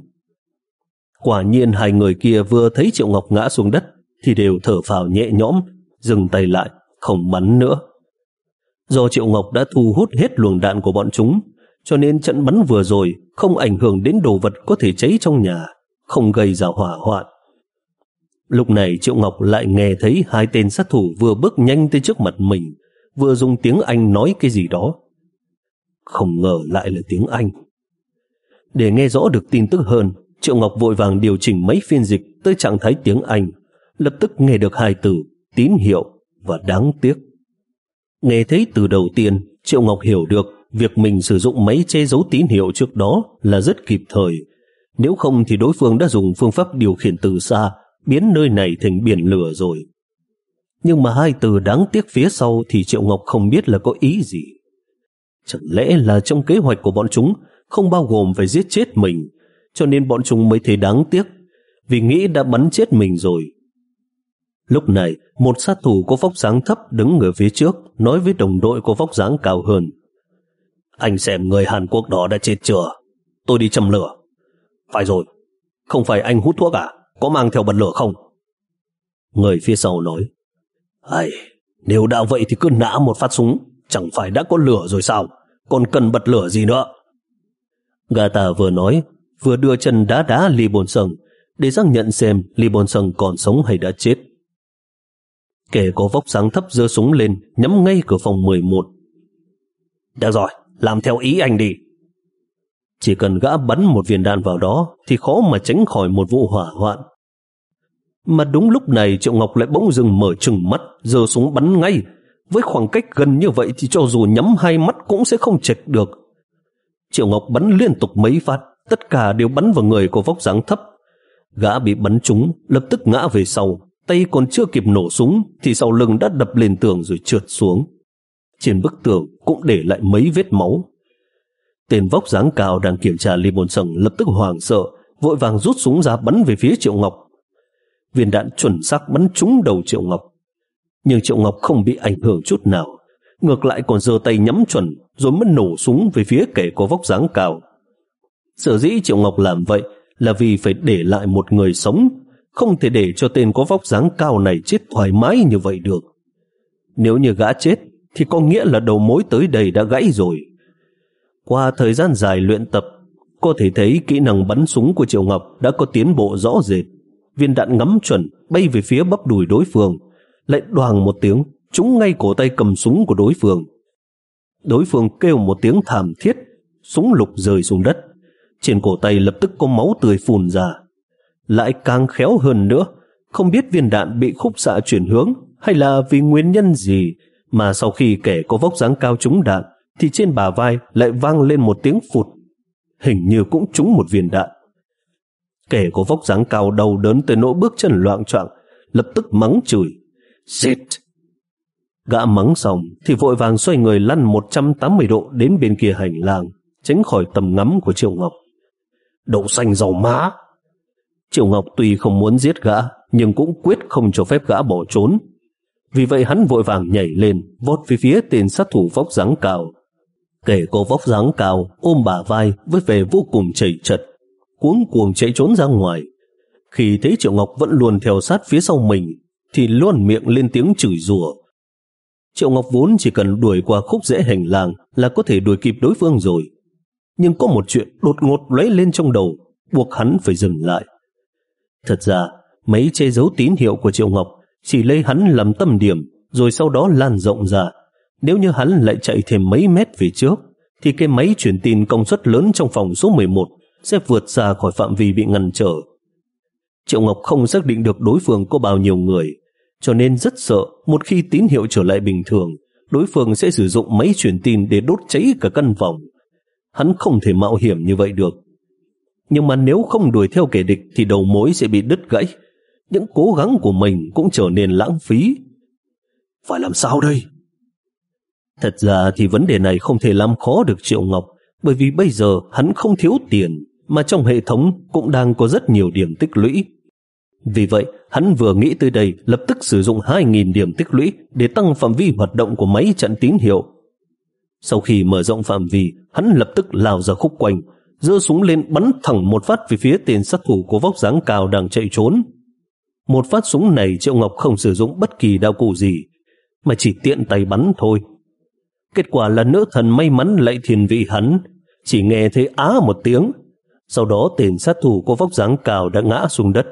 Quả nhiên hai người kia vừa thấy Triệu Ngọc ngã xuống đất thì đều thở phào nhẹ nhõm, dừng tay lại, không bắn nữa. Do Triệu Ngọc đã thu hút hết luồng đạn của bọn chúng, cho nên trận bắn vừa rồi không ảnh hưởng đến đồ vật có thể cháy trong nhà, không gây ra hỏa hoạn. Lúc này Triệu Ngọc lại nghe thấy hai tên sát thủ vừa bước nhanh tới trước mặt mình, vừa dùng tiếng Anh nói cái gì đó. Không ngờ lại là tiếng Anh. Để nghe rõ được tin tức hơn, Triệu Ngọc vội vàng điều chỉnh máy phiên dịch tới trạng thái tiếng Anh, lập tức nghe được hai từ tín hiệu và đáng tiếc. Nghe thấy từ đầu tiên, Triệu Ngọc hiểu được việc mình sử dụng máy che giấu tín hiệu trước đó là rất kịp thời. Nếu không thì đối phương đã dùng phương pháp điều khiển từ xa, biến nơi này thành biển lửa rồi. Nhưng mà hai từ đáng tiếc phía sau thì Triệu Ngọc không biết là có ý gì. Chẳng lẽ là trong kế hoạch của bọn chúng không bao gồm phải giết chết mình, cho nên bọn chúng mới thấy đáng tiếc, vì nghĩ đã bắn chết mình rồi. Lúc này, một sát thủ có vóc dáng thấp đứng ở phía trước, nói với đồng đội có vóc dáng cao hơn. Anh xem người Hàn Quốc đó đã chết chưa? Tôi đi châm lửa. Phải rồi, không phải anh hút thuốc à? Có mang theo bật lửa không? Người phía sau nói, Ây, nếu đã vậy thì cứ nã một phát súng, chẳng phải đã có lửa rồi sao? Còn cần bật lửa gì nữa? Gã ta vừa nói, vừa đưa chân đá đá Lý Bồn Sừng để xác nhận xem Lý Bồn Sừng còn sống hay đã chết. Kẻ có vóc dáng thấp giơ súng lên, nhắm ngay cửa phòng mười một. Được rồi, làm theo ý anh đi. Chỉ cần gã bắn một viên đạn vào đó thì khó mà tránh khỏi một vụ hỏa hoạn. Mà đúng lúc này Triệu Ngọc lại bỗng dưng mở trừng mắt, giơ súng bắn ngay. Với khoảng cách gần như vậy thì cho dù nhắm hai mắt cũng sẽ không chệch được. Triệu Ngọc bắn liên tục mấy phát, tất cả đều bắn vào người của vóc dáng thấp. Gã bị bắn trúng, lập tức ngã về sau, tay còn chưa kịp nổ súng thì sau lưng đã đập lên tường rồi trượt xuống. Trên bức tường cũng để lại mấy vết máu. Tên vóc dáng cao đang kiểm tra Lý Bồn Sừng lập tức hoảng sợ, vội vàng rút súng ra bắn về phía Triệu Ngọc. Viên đạn chuẩn xác bắn trúng đầu Triệu Ngọc, nhưng Triệu Ngọc không bị ảnh hưởng chút nào, ngược lại còn giơ tay nhắm chuẩn rồi mới nổ súng về phía kẻ có vóc dáng cao. Sở dĩ Triệu Ngọc làm vậy là vì phải để lại một người sống, không thể để cho tên có vóc dáng cao này chết thoải mái như vậy được. Nếu như gã chết thì có nghĩa là đầu mối tới đây đã gãy rồi. Qua thời gian dài luyện tập, có thể thấy kỹ năng bắn súng của Triệu Ngọc đã có tiến bộ rõ rệt. Viên đạn ngắm chuẩn bay về phía bắp đùi đối phương, lại đoàng một tiếng trúng ngay cổ tay cầm súng của đối phương. Đối phương kêu một tiếng thảm thiết, súng lục rơi xuống đất. Trên cổ tay lập tức có máu tươi phun ra. Lại càng khéo hơn nữa, không biết viên đạn bị khúc xạ chuyển hướng hay là vì nguyên nhân gì mà sau khi kẻ có vóc dáng cao trúng đạn thì trên bả vai lại vang lên một tiếng phụt, hình như cũng trúng một viên đạn. Kẻ có vóc dáng cao đau đớn tới nỗi bước chân loạng choạng, lập tức mắng chửi "Shit!". Gã mắng xong thì vội vàng xoay người lăn một trăm tám mươi độ đến bên kia hành lang, tránh khỏi tầm ngắm của Triệu Ngọc. Đậu xanh dầu má! Triệu Ngọc tuy không muốn giết gã, nhưng cũng quyết không cho phép gã bỏ trốn. Vì vậy hắn vội vàng nhảy lên, vọt về phía tên sát thủ vóc dáng cao. Kẻ có vóc dáng cao ôm bả vai với vẻ vô cùng chầy chật, cuống cuồng chạy trốn ra ngoài. Khi thấy Triệu Ngọc vẫn luôn theo sát phía sau mình thì luôn miệng lên tiếng chửi rủa. Triệu Ngọc vốn chỉ cần đuổi qua khúc rễ hành lang là có thể đuổi kịp đối phương rồi, nhưng có một chuyện đột ngột lóe lên trong đầu, buộc hắn phải dừng lại. Thật ra máy che giấu tín hiệu của Triệu Ngọc chỉ lấy hắn làm tâm điểm, rồi sau đó lan rộng ra. Nếu như hắn lại chạy thêm mấy mét về trước thì cái máy truyền tin công suất lớn trong phòng số mười một sẽ vượt ra khỏi phạm vi bị ngăn trở. Triệu Ngọc không xác định được đối phương có bao nhiêu người, cho nên rất sợ một khi tín hiệu trở lại bình thường, đối phương sẽ sử dụng máy truyền tin để đốt cháy cả căn phòng. Hắn không thể mạo hiểm như vậy được. Nhưng mà nếu không đuổi theo kẻ địch thì đầu mối sẽ bị đứt gãy. Những cố gắng của mình cũng trở nên lãng phí. Phải làm sao đây? Thật ra thì vấn đề này không thể làm khó được Triệu Ngọc, bởi vì bây giờ hắn không thiếu tiền, mà trong hệ thống cũng đang có rất nhiều điểm tích lũy. Vì vậy, hắn vừa nghĩ tới đây lập tức sử dụng hai nghìn điểm tích lũy để tăng phạm vi hoạt động của máy chặn tín hiệu. Sau khi mở rộng phạm vi, hắn lập tức lao ra khúc quanh, giơ súng lên bắn thẳng một phát về phía tên sát thủ có vóc dáng cao đang chạy trốn. Một phát súng này Triệu Ngọc không sử dụng bất kỳ đạo cụ gì, mà chỉ tiện tay bắn thôi. Kết quả là nữ thần may mắn lại thiên vị hắn, chỉ nghe thấy á một tiếng, sau đó tên sát thủ có vóc dáng cao đã ngã xuống đất.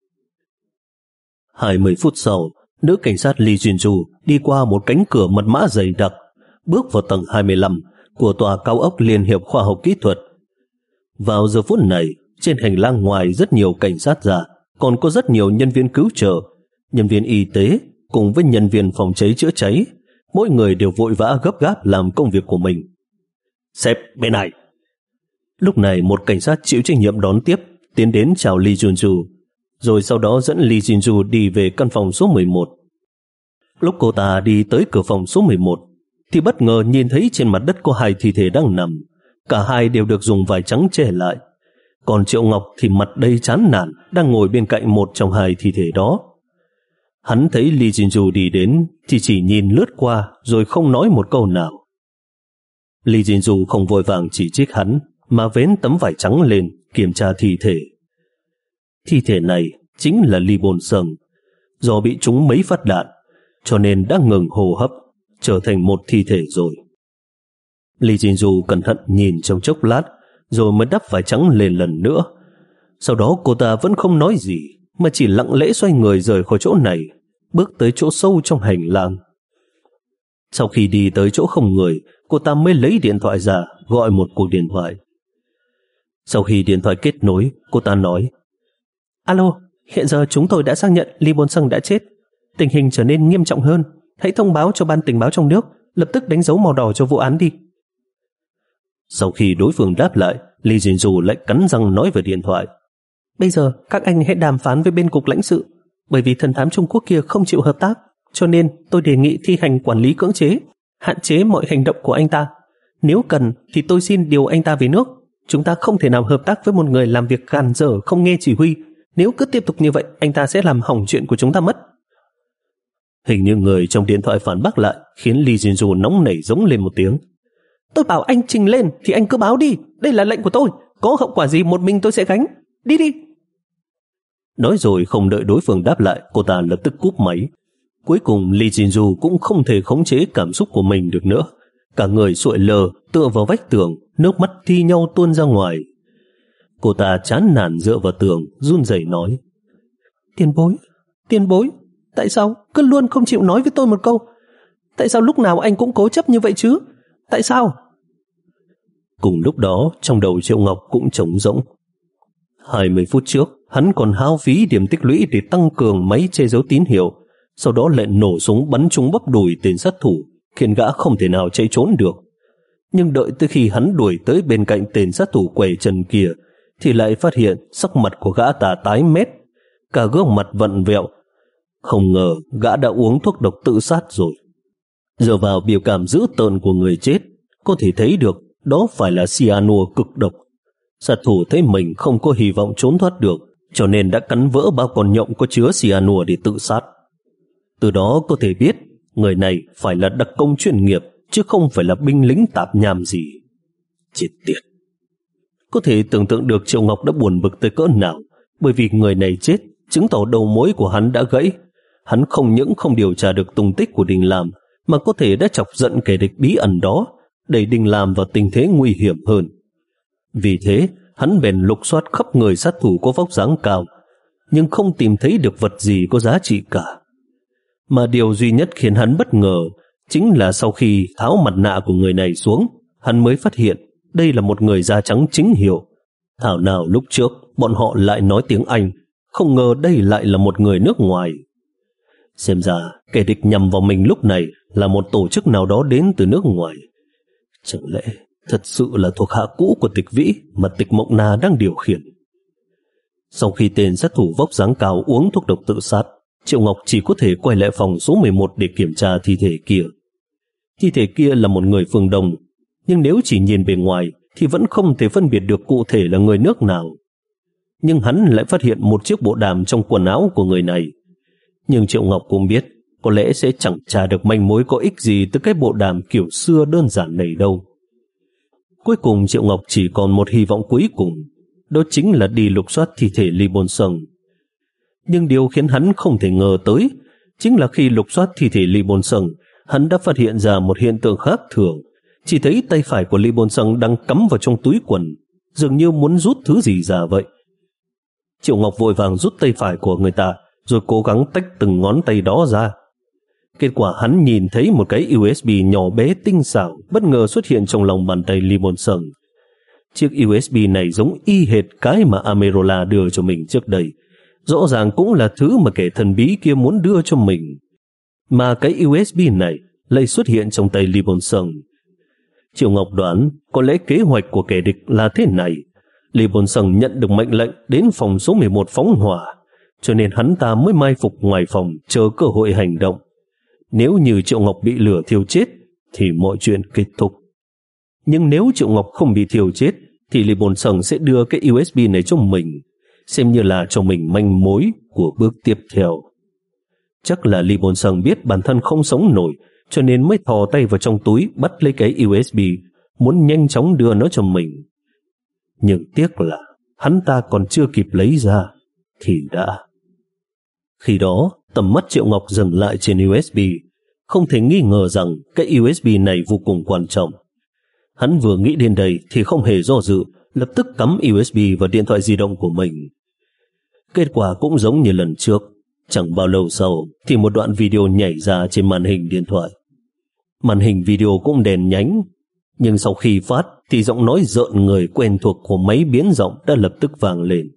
hai mươi phút sau, nữ cảnh sát Lee Jin-ju đi qua một cánh cửa mật mã dày đặc, bước vào tầng hai mươi lăm của tòa cao ốc Liên hiệp Khoa học Kỹ thuật. Vào giờ phút này, trên hành lang ngoài rất nhiều cảnh sát ra, còn có rất nhiều nhân viên cứu trợ, nhân viên y tế cùng với nhân viên phòng cháy chữa cháy. Mỗi người đều vội vã gấp gáp làm công việc của mình. Sếp, bên này. Lúc này một cảnh sát chịu trách nhiệm đón tiếp tiến đến chào Lee Jin-ju, rồi sau đó dẫn Lee Jin-ju đi về căn phòng số mười một. Lúc cô ta đi tới cửa phòng số mười một thì bất ngờ nhìn thấy trên mặt đất có hai thi thể đang nằm. Cả hai đều được dùng vải trắng che lại. Còn Triệu Ngọc thì mặt đầy chán nản đang ngồi bên cạnh một trong hai thi thể đó. Hắn thấy Lee Jin-ju đi đến thì chỉ nhìn lướt qua rồi không nói một câu nào. Lee Jin-ju không vội vàng chỉ trích hắn, mà vén tấm vải trắng lên kiểm tra thi thể. Thi thể này chính là Lee Bồn Sừng. Do bị trúng mấy phát đạn cho nên đã ngừng hô hấp, trở thành một thi thể rồi. Lee Jin-ju cẩn thận nhìn trong chốc lát rồi mới đắp vải trắng lên lần nữa. Sau đó cô ta vẫn không nói gì, mà chỉ lặng lẽ xoay người rời khỏi chỗ này, bước tới chỗ sâu trong hành lang. Sau khi đi tới chỗ không người, cô ta mới lấy điện thoại ra gọi một cuộc điện thoại. Sau khi điện thoại kết nối, cô ta nói: Alo, hiện giờ chúng tôi đã xác nhận Lee Bồn Sừng đã chết. Tình hình trở nên nghiêm trọng hơn. Hãy thông báo cho ban tình báo trong nước, lập tức đánh dấu màu đỏ cho vụ án đi. Sau khi đối phương đáp lại, Lee Jin-ju lại cắn răng nói về điện thoại: Bây giờ các anh hãy đàm phán với bên cục lãnh sự, bởi vì thần thám Trung Quốc kia không chịu hợp tác, cho nên tôi đề nghị thi hành quản lý cưỡng chế, hạn chế mọi hành động của anh ta. Nếu cần thì tôi xin điều anh ta về nước. Chúng ta không thể nào hợp tác với một người làm việc gàn dở không nghe chỉ huy. Nếu cứ tiếp tục như vậy, anh ta sẽ làm hỏng chuyện của chúng ta mất. Hình như người trong điện thoại phản bác lại, khiến Lee Jin-ju nóng nảy giống lên một tiếng. Tôi bảo anh trình lên thì anh cứ báo đi, đây là lệnh của tôi, có hậu quả gì một mình tôi sẽ gánh. Đi đi. Nói rồi không đợi đối phương đáp lại, cô ta lập tức cúp máy. Cuối cùng Lee Jin-ju cũng không thể khống chế cảm xúc của mình được nữa. Cả người sụi lờ, tựa vào vách tường, nước mắt thi nhau tuôn ra ngoài. Cô ta chán nản dựa vào tường, run rẩy nói: Tiền bối, tiền bối, tại sao cứ luôn không chịu nói với tôi một câu? Tại sao lúc nào anh cũng cố chấp như vậy chứ? Tại sao? Cùng lúc đó, trong đầu Triệu Ngọc cũng trống rỗng. hai mươi phút trước, hắn còn hao phí điểm tích lũy để tăng cường máy che giấu tín hiệu, sau đó lại nổ súng bắn trúng bắp đùi tên sát thủ, khiến gã không thể nào chạy trốn được. Nhưng đợi tới khi hắn đuổi tới bên cạnh tên sát thủ quầy chân kia, thì lại phát hiện sắc mặt của gã ta tái mét, cả gương mặt vặn vẹo. Không ngờ gã đã uống thuốc độc tự sát rồi. Dựa vào biểu cảm dữ tợn của người chết, có thể thấy được đó phải là cyanua cực độc. Sát thủ thấy mình không có hy vọng trốn thoát được, cho nên đã cắn vỡ bao con nhộng có chứa cyanua để tự sát. Từ đó có thể biết người này phải là đặc công chuyên nghiệp, chứ không phải là binh lính tạp nham gì. Chết tiệt. Có thể tưởng tượng được Triệu Ngọc đã buồn bực tới cỡ nào, bởi vì người này chết chứng tỏ đầu mối của hắn đã gãy. Hắn không những không điều tra được tung tích của Đình Lam, mà có thể đã chọc giận kẻ địch bí ẩn đó, đẩy Đình Lam vào tình thế nguy hiểm hơn. Vì thế, hắn bèn lục soát khắp người sát thủ có vóc dáng cao, nhưng không tìm thấy được vật gì có giá trị cả. Mà điều duy nhất khiến hắn bất ngờ chính là sau khi tháo mặt nạ của người này xuống, hắn mới phát hiện đây là một người da trắng chính hiệu. Thảo nào lúc trước bọn họ lại nói tiếng Anh, không ngờ đây lại là một người nước ngoài. Xem ra kẻ địch nhằm vào mình lúc này là một tổ chức nào đó đến từ nước ngoài. Chẳng lẽ thật sự là thuộc hạ cũ của Tịch Vĩ mà Tịch Mộng Na đang điều khiển? Sau khi tên sát thủ vóc dáng cao uống thuốc độc tự sát, Triệu Ngọc chỉ có thể quay lại phòng số mười một để kiểm tra thi thể kia. Thi thể kia là một người phương Đông, nhưng nếu chỉ nhìn bề ngoài thì vẫn không thể phân biệt được cụ thể là người nước nào. Nhưng hắn lại phát hiện một chiếc bộ đàm trong quần áo của người này. Nhưng Triệu Ngọc cũng biết có lẽ sẽ chẳng tra được manh mối có ích gì từ cái bộ đàm kiểu xưa đơn giản này đâu. Cuối cùng Triệu Ngọc chỉ còn một hy vọng cuối cùng, đó chính là đi lục soát thi thể Lee Bôn Sung. Nhưng điều khiến hắn không thể ngờ tới chính là khi lục soát thi thể Lee Bôn Sung, hắn đã phát hiện ra một hiện tượng khác thường. Chỉ thấy tay phải của Lee Bôn Sung đang cắm vào trong túi quần, dường như muốn rút thứ gì ra vậy. Triệu Ngọc vội vàng rút tay phải của người ta, rồi cố gắng tách từng ngón tay đó ra. Kết quả hắn nhìn thấy một cái u ét bê nhỏ bé tinh xảo bất ngờ xuất hiện trong lòng bàn tay Lee Bôn Sung. Chiếc u ét bê này giống y hệt cái mà Amerola đưa cho mình trước đây. Rõ ràng cũng là thứ mà kẻ thần bí kia muốn đưa cho mình. Mà cái u ét bê này lại xuất hiện trong tay Lee Bôn Sung. Triệu Ngọc đoán có lẽ kế hoạch của kẻ địch là thế này. Lee Bôn Sung nhận được mệnh lệnh đến phòng số mười một phóng hỏa, cho nên hắn ta mới mai phục ngoài phòng chờ cơ hội hành động. Nếu như Triệu Ngọc bị lửa thiêu chết thì mọi chuyện kết thúc. Nhưng nếu Triệu Ngọc không bị thiêu chết thì Lee Bôn Sung sẽ đưa cái u ét bê này cho mình, xem như là cho mình manh mối của bước tiếp theo. Chắc là Lee Bôn Sung biết bản thân không sống nổi, cho nên mới thò tay vào trong túi bắt lấy cái u ét bê, muốn nhanh chóng đưa nó cho mình. Nhưng tiếc là hắn ta còn chưa kịp lấy ra thì đã. Khi đó tầm mắt Triệu Ngọc dừng lại trên u ét bê, không thể nghi ngờ rằng cái u ét bê này vô cùng quan trọng. Hắn vừa nghĩ đến đây thì không hề do dự, lập tức cắm u ét bê vào điện thoại di động của mình. Kết quả cũng giống như lần trước, chẳng bao lâu sau thì một đoạn video nhảy ra trên màn hình điện thoại. Màn hình video cũng đèn nhánh, nhưng sau khi phát thì giọng nói rợn người quen thuộc của máy biến giọng đã lập tức vang lên.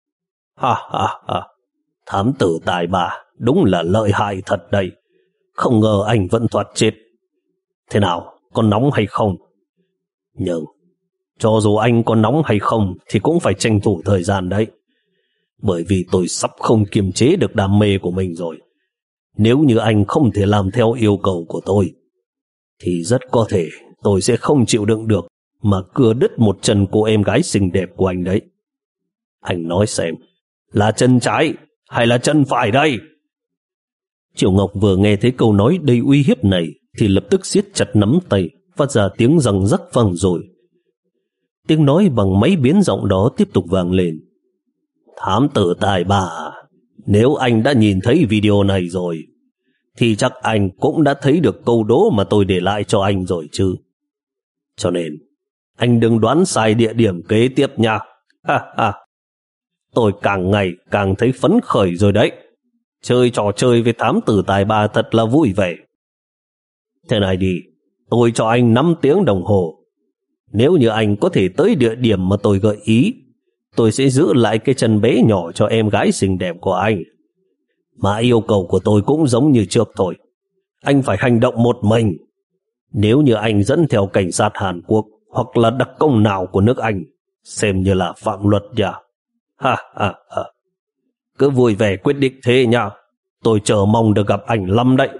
Ha ha ha, thám tử tài ba đúng là lợi hại thật đây. Không ngờ anh vẫn thoát chết. Thế nào, có nóng hay không? Nhưng cho dù anh có nóng hay không thì cũng phải tranh thủ thời gian đấy. bởi vì tôi sắp không kiềm chế được đam mê của mình rồi. Nếu như anh không thể làm theo yêu cầu của tôi, thì rất có thể tôi sẽ không chịu đựng được mà cưa đứt một chân cô em gái xinh đẹp của anh đấy. Anh nói xem, là chân trái hay là chân phải đây? Triệu Ngọc vừa nghe thấy câu nói đầy uy hiếp này thì lập tức siết chặt nắm tay, phát ra tiếng răng rắc vang rồi. Tiếng nói bằng máy biến giọng đó tiếp tục vang lên. Thám tử tài ba, nếu anh đã nhìn thấy video này rồi, thì chắc anh cũng đã thấy được câu đố mà tôi để lại cho anh rồi chứ. Cho nên, anh đừng đoán sai địa điểm kế tiếp nha. Ha ha. Tôi càng ngày càng thấy phấn khởi rồi đấy. Chơi trò chơi với thám tử tài ba thật là vui vẻ. Thế này đi, tôi cho anh năm tiếng đồng hồ. Nếu như anh có thể tới địa điểm mà tôi gợi ý, tôi sẽ giữ lại cái chân bé nhỏ cho em gái xinh đẹp của anh. Mà yêu cầu của tôi cũng giống như trước thôi. Anh phải hành động một mình. Nếu như anh dẫn theo cảnh sát Hàn Quốc hoặc là đặc công nào của nước Anh, xem như là phạm luật nha. Ha ha ha. Cứ vui vẻ quyết định thế nha. Tôi chờ mong được gặp anh lắm đấy.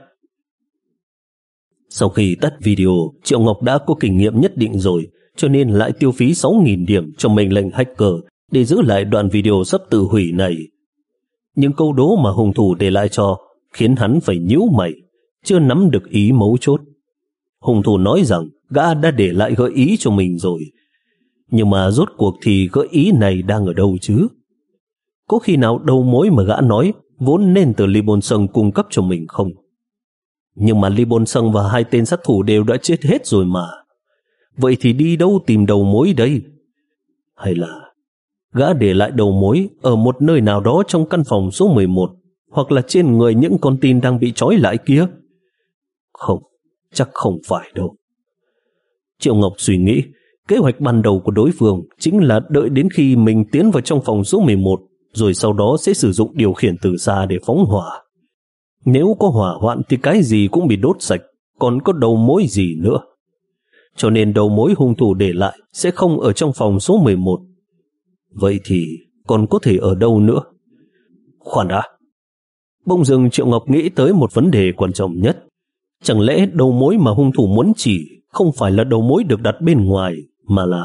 Sau khi tắt video, Triệu Ngọc đã có kinh nghiệm nhất định rồi, cho nên lại tiêu phí sáu nghìn điểm cho mệnh lệnh hacker để giữ lại đoạn video sắp tự hủy này. Những câu đố mà hung thủ để lại cho khiến hắn phải nhíu mày, chưa nắm được ý mấu chốt. Hung thủ nói rằng gã đã để lại gợi ý cho mình rồi, nhưng mà rốt cuộc thì gợi ý này đang ở đâu chứ? Có khi nào đầu mối mà gã nói vốn nên từ Lee Bôn Sung cung cấp cho mình không? Nhưng mà Lee Bôn Sung và hai tên sát thủ đều đã chết hết rồi mà. Vậy thì đi đâu tìm đầu mối đây? Hay là gã để lại đầu mối ở một nơi nào đó trong căn phòng số mười một, hoặc là trên người những con tin đang bị trói lại kia? Không, chắc không phải đâu. Triệu Ngọc suy nghĩ, kế hoạch ban đầu của đối phương chính là đợi đến khi mình tiến vào trong phòng số mười một, rồi sau đó sẽ sử dụng điều khiển từ xa để phóng hỏa. Nếu có hỏa hoạn thì cái gì cũng bị đốt sạch, còn có đầu mối gì nữa. Cho nên đầu mối hung thủ để lại sẽ không ở trong phòng số mười một. Vậy thì còn có thể ở đâu nữa? Khoan đã. Bỗng dưng Triệu Ngọc nghĩ tới một vấn đề quan trọng nhất. Chẳng lẽ đầu mối mà hung thủ muốn chỉ không phải là đầu mối được đặt bên ngoài, mà là...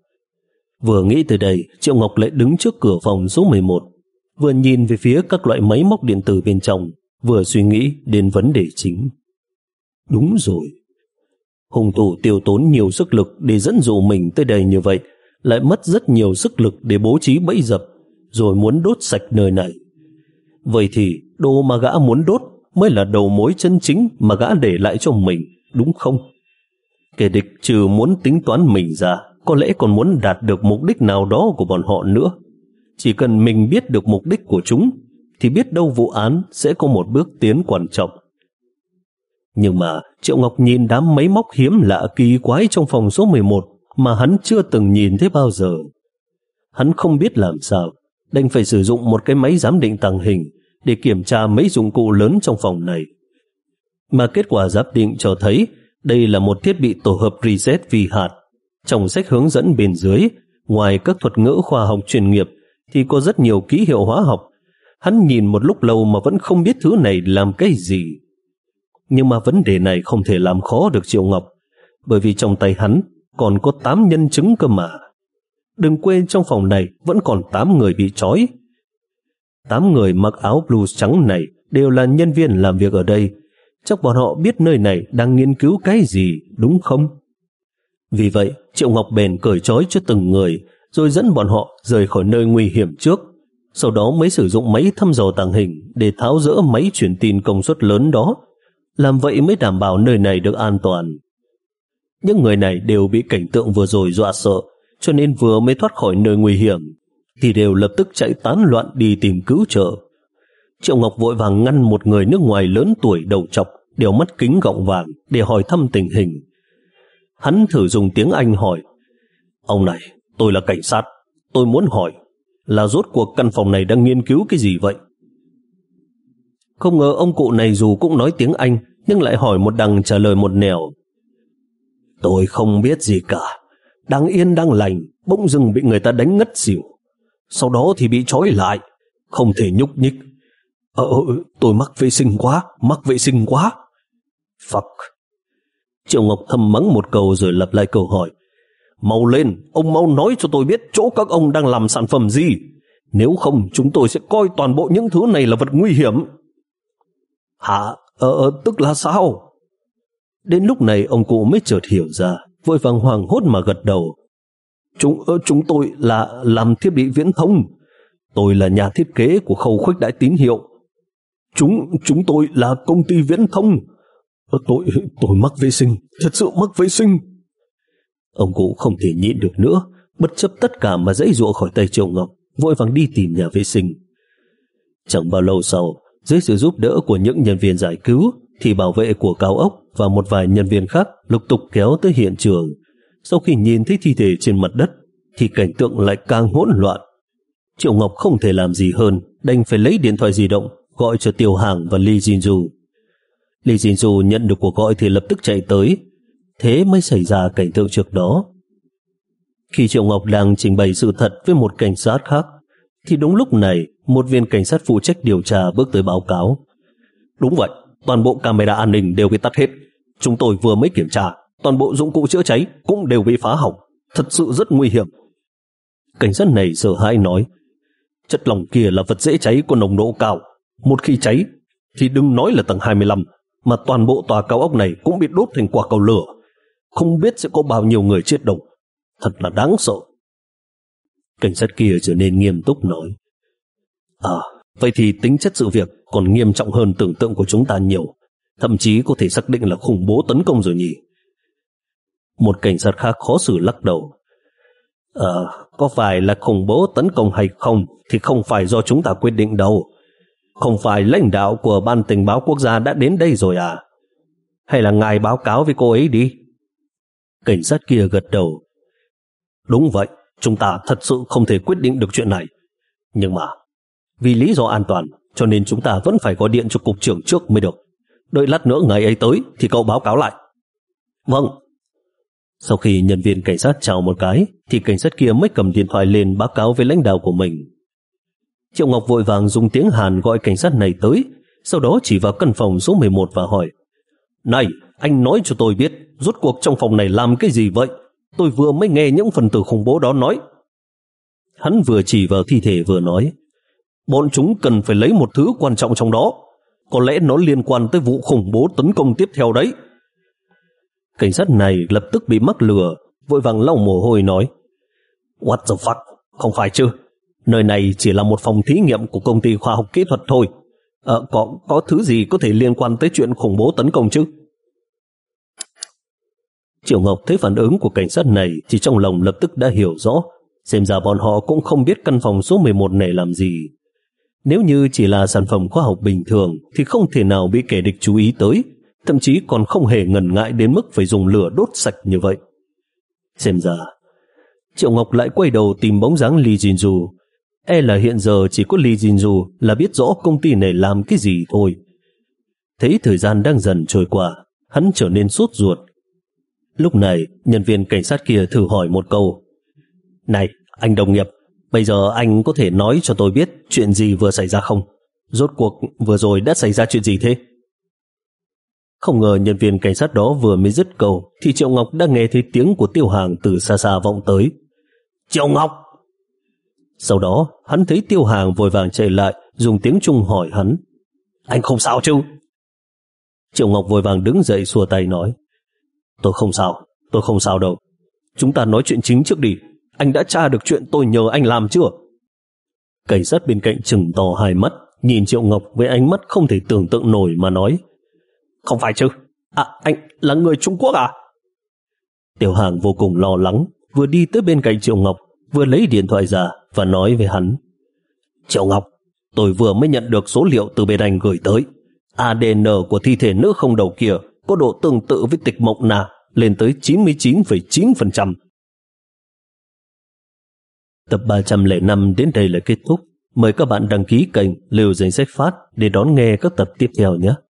Vừa nghĩ tới đây, Triệu Ngọc lại đứng trước cửa phòng số mười một, vừa nhìn về phía các loại máy móc điện tử bên trong, vừa suy nghĩ đến vấn đề chính. Đúng rồi. Hung thủ tiêu tốn nhiều sức lực để dẫn dụ mình tới đây như vậy, lại mất rất nhiều sức lực để bố trí bẫy dập, rồi muốn đốt sạch nơi này. Vậy thì đồ mà gã muốn đốt mới là đầu mối chân chính mà gã để lại cho mình, đúng không? Kẻ địch trừ muốn tính toán mình ra, có lẽ còn muốn đạt được mục đích nào đó của bọn họ nữa. Chỉ cần mình biết được mục đích của chúng, thì biết đâu vụ án sẽ có một bước tiến quan trọng. Nhưng mà Triệu Ngọc nhìn đám máy móc hiếm lạ kỳ quái trong phòng số mười một mà hắn chưa từng nhìn thấy bao giờ. Hắn không biết làm sao, đành phải sử dụng một cái máy giám định tàng hình để kiểm tra mấy dụng cụ lớn trong phòng này. Mà kết quả giám định cho thấy đây là một thiết bị tổ hợp reset vi hạt. Trong sách hướng dẫn bên dưới, ngoài các thuật ngữ khoa học chuyên nghiệp thì có rất nhiều ký hiệu hóa học. Hắn nhìn một lúc lâu mà vẫn không biết thứ này làm cái gì. Nhưng mà vấn đề này không thể làm khó được Triệu Ngọc, bởi vì trong tay hắn còn có tám nhân chứng cơ mà. Đừng quên trong phòng này vẫn còn tám người bị trói. tám người mặc áo blues trắng này đều là nhân viên làm việc ở đây. Chắc bọn họ biết nơi này đang nghiên cứu cái gì, đúng không? Vì vậy, Triệu Ngọc bèn cởi trói cho từng người, rồi dẫn bọn họ rời khỏi nơi nguy hiểm trước. Sau đó mới sử dụng máy thăm dò tàng hình để tháo dỡ máy truyền tin công suất lớn đó. Làm vậy mới đảm bảo nơi này được an toàn. Những người này đều bị cảnh tượng vừa rồi dọa sợ, cho nên vừa mới thoát khỏi nơi nguy hiểm thì đều lập tức chạy tán loạn đi tìm cứu trợ. Triệu Ngọc vội vàng ngăn một người nước ngoài lớn tuổi đầu trọc, đeo mắt kính gọng vàng để hỏi thăm tình hình. Hắn thử dùng tiếng Anh hỏi: "Ông này, tôi là cảnh sát, tôi muốn hỏi là rốt cuộc căn phòng này đang nghiên cứu cái gì vậy?" Không ngờ ông cụ này dù cũng nói tiếng Anh nhưng lại hỏi một đằng trả lời một nẻo. "Tôi không biết gì cả, đang yên đang lành bỗng dưng bị người ta đánh ngất xỉu, sau đó thì bị trói lại, không thể nhúc nhích. Ờ, tôi mắc vệ sinh quá, mắc vệ sinh quá. Fuck. Triệu Ngọc thầm mắng một câu rồi lặp lại câu hỏi. Mau lên, ông mau nói cho tôi biết chỗ các ông đang làm sản phẩm gì. Nếu không chúng tôi sẽ coi toàn bộ những thứ này là vật nguy hiểm. Hả? Ờ, tức là sao? Đến lúc này ông cụ mới chợt hiểu ra, vội vàng hoảng hốt mà gật đầu. Chúng, chúng tôi là làm thiết bị viễn thông. Tôi là nhà thiết kế của khâu khuếch đại tín hiệu. Chúng, chúng tôi là công ty viễn thông. Tôi, tôi mắc vệ sinh, thật sự mắc vệ sinh. Ông cụ không thể nhịn được nữa, bất chấp tất cả mà giãy giụa khỏi tay Triệu Ngọc, vội vàng đi tìm nhà vệ sinh. Chẳng bao lâu sau, dưới sự giúp đỡ của những nhân viên giải cứu, thì bảo vệ của cao ốc và một vài nhân viên khác lục tục kéo tới hiện trường. Sau khi nhìn thấy thi thể trên mặt đất, thì cảnh tượng lại càng hỗn loạn. Triệu Ngọc không thể làm gì hơn, đành phải lấy điện thoại di động gọi cho Tiêu Hàng và Lee Jinju. Lee Jinju nhận được cuộc gọi thì lập tức chạy tới, thế mới xảy ra cảnh tượng trước đó. Khi Triệu Ngọc đang trình bày sự thật với một cảnh sát khác, thì đúng lúc này một viên cảnh sát phụ trách điều tra bước tới báo cáo. Đúng vậy, toàn bộ camera an ninh đều bị tắt hết. Chúng tôi vừa mới kiểm tra, toàn bộ dụng cụ chữa cháy cũng đều bị phá hỏng. Thật sự rất nguy hiểm. Cảnh sát này sợ hãi nói, chất lỏng kia là vật dễ cháy có nồng độ cao. Một khi cháy thì đừng nói là tầng hai mươi lăm, mà toàn bộ tòa cao ốc này cũng bị đốt thành quả cầu lửa. Không biết sẽ có bao nhiêu người chết đâu. Thật là đáng sợ. Cảnh sát kia trở nên nghiêm túc nói, À, vậy thì tính chất sự việc còn nghiêm trọng hơn tưởng tượng của chúng ta nhiều. Thậm chí có thể xác định là khủng bố tấn công rồi nhỉ? Một cảnh sát khác khó xử lắc đầu. Ờ, có phải là khủng bố tấn công hay không thì không phải do chúng ta quyết định đâu. Không phải lãnh đạo của Ban Tình báo Quốc gia đã đến đây rồi à? Hay là ngài báo cáo với cô ấy đi? Cảnh sát kia gật đầu. Đúng vậy, chúng ta thật sự không thể quyết định được chuyện này. Nhưng mà, vì lý do an toàn, cho nên chúng ta vẫn phải gọi điện cho cục trưởng trước mới được. Đợi lát nữa ngày ấy tới thì cậu báo cáo lại. Vâng. Sau khi nhân viên cảnh sát chào một cái, thì cảnh sát kia mới cầm điện thoại lên báo cáo với lãnh đạo của mình. Triệu Ngọc vội vàng dùng tiếng Hàn gọi cảnh sát này tới, sau đó chỉ vào căn phòng số mười một và hỏi, Này, anh nói cho tôi biết, rốt cuộc trong phòng này làm cái gì vậy? Tôi vừa mới nghe những phần tử khủng bố đó nói. Hắn vừa chỉ vào thi thể vừa nói, Bọn chúng cần phải lấy một thứ quan trọng trong đó. Có lẽ nó liên quan tới vụ khủng bố tấn công tiếp theo đấy. Cảnh sát này lập tức bị mắc lừa, vội vàng lau mồ hôi nói, What the fuck? Không phải chứ? Nơi này chỉ là một phòng thí nghiệm của công ty khoa học kỹ thuật thôi. Ờ, có, có thứ gì có thể liên quan tới chuyện khủng bố tấn công chứ? Triệu Ngọc thấy phản ứng của cảnh sát này thì trong lòng lập tức đã hiểu rõ, xem ra bọn họ cũng không biết căn phòng số mười một này làm gì. Nếu như chỉ là sản phẩm khoa học bình thường thì không thể nào bị kẻ địch chú ý tới, thậm chí còn không hề ngần ngại đến mức phải dùng lửa đốt sạch như vậy. Xem ra, Triệu Ngọc lại quay đầu tìm bóng dáng Lee Jinju. E là hiện giờ chỉ có Lee Jinju là biết rõ công ty này làm cái gì thôi. Thấy thời gian đang dần trôi qua, hắn trở nên sốt ruột. Lúc này, nhân viên cảnh sát kia thử hỏi một câu. Này, anh đồng nghiệp, bây giờ anh có thể nói cho tôi biết chuyện gì vừa xảy ra không? Rốt cuộc vừa rồi đã xảy ra chuyện gì thế? Không ngờ nhân viên cảnh sát đó vừa mới dứt câu thì Triệu Ngọc đã nghe thấy tiếng của Tiêu Hàng từ xa xa vọng tới. Triệu Ngọc! Sau đó, hắn thấy Tiêu Hàng vội vàng chạy lại, dùng tiếng Trung hỏi hắn. Anh không sao chứ? Triệu Ngọc vội vàng đứng dậy xua tay nói. Tôi không sao, tôi không sao đâu. Chúng ta nói chuyện chính trước đi. Anh đã tra được chuyện tôi nhờ anh làm chưa? Cảnh sát bên cạnh trừng to hai mắt, nhìn Triệu Ngọc với ánh mắt không thể tưởng tượng nổi mà nói. Không phải chứ? À, anh là người Trung Quốc à? Tiêu Hàng vô cùng lo lắng, vừa đi tới bên cạnh Triệu Ngọc, vừa lấy điện thoại ra và nói với hắn. Triệu Ngọc, tôi vừa mới nhận được số liệu từ bên anh gửi tới. a đê en của thi thể nữ không đầu kia có độ tương tự với Tịch Mộng Na lên tới chín mươi chín phẩy chín phần trăm. Tập ba trăm lẻ năm đến đây là kết thúc. Mời các bạn đăng ký kênh Lưu Danh Sách Phát để đón nghe các tập tiếp theo nhé.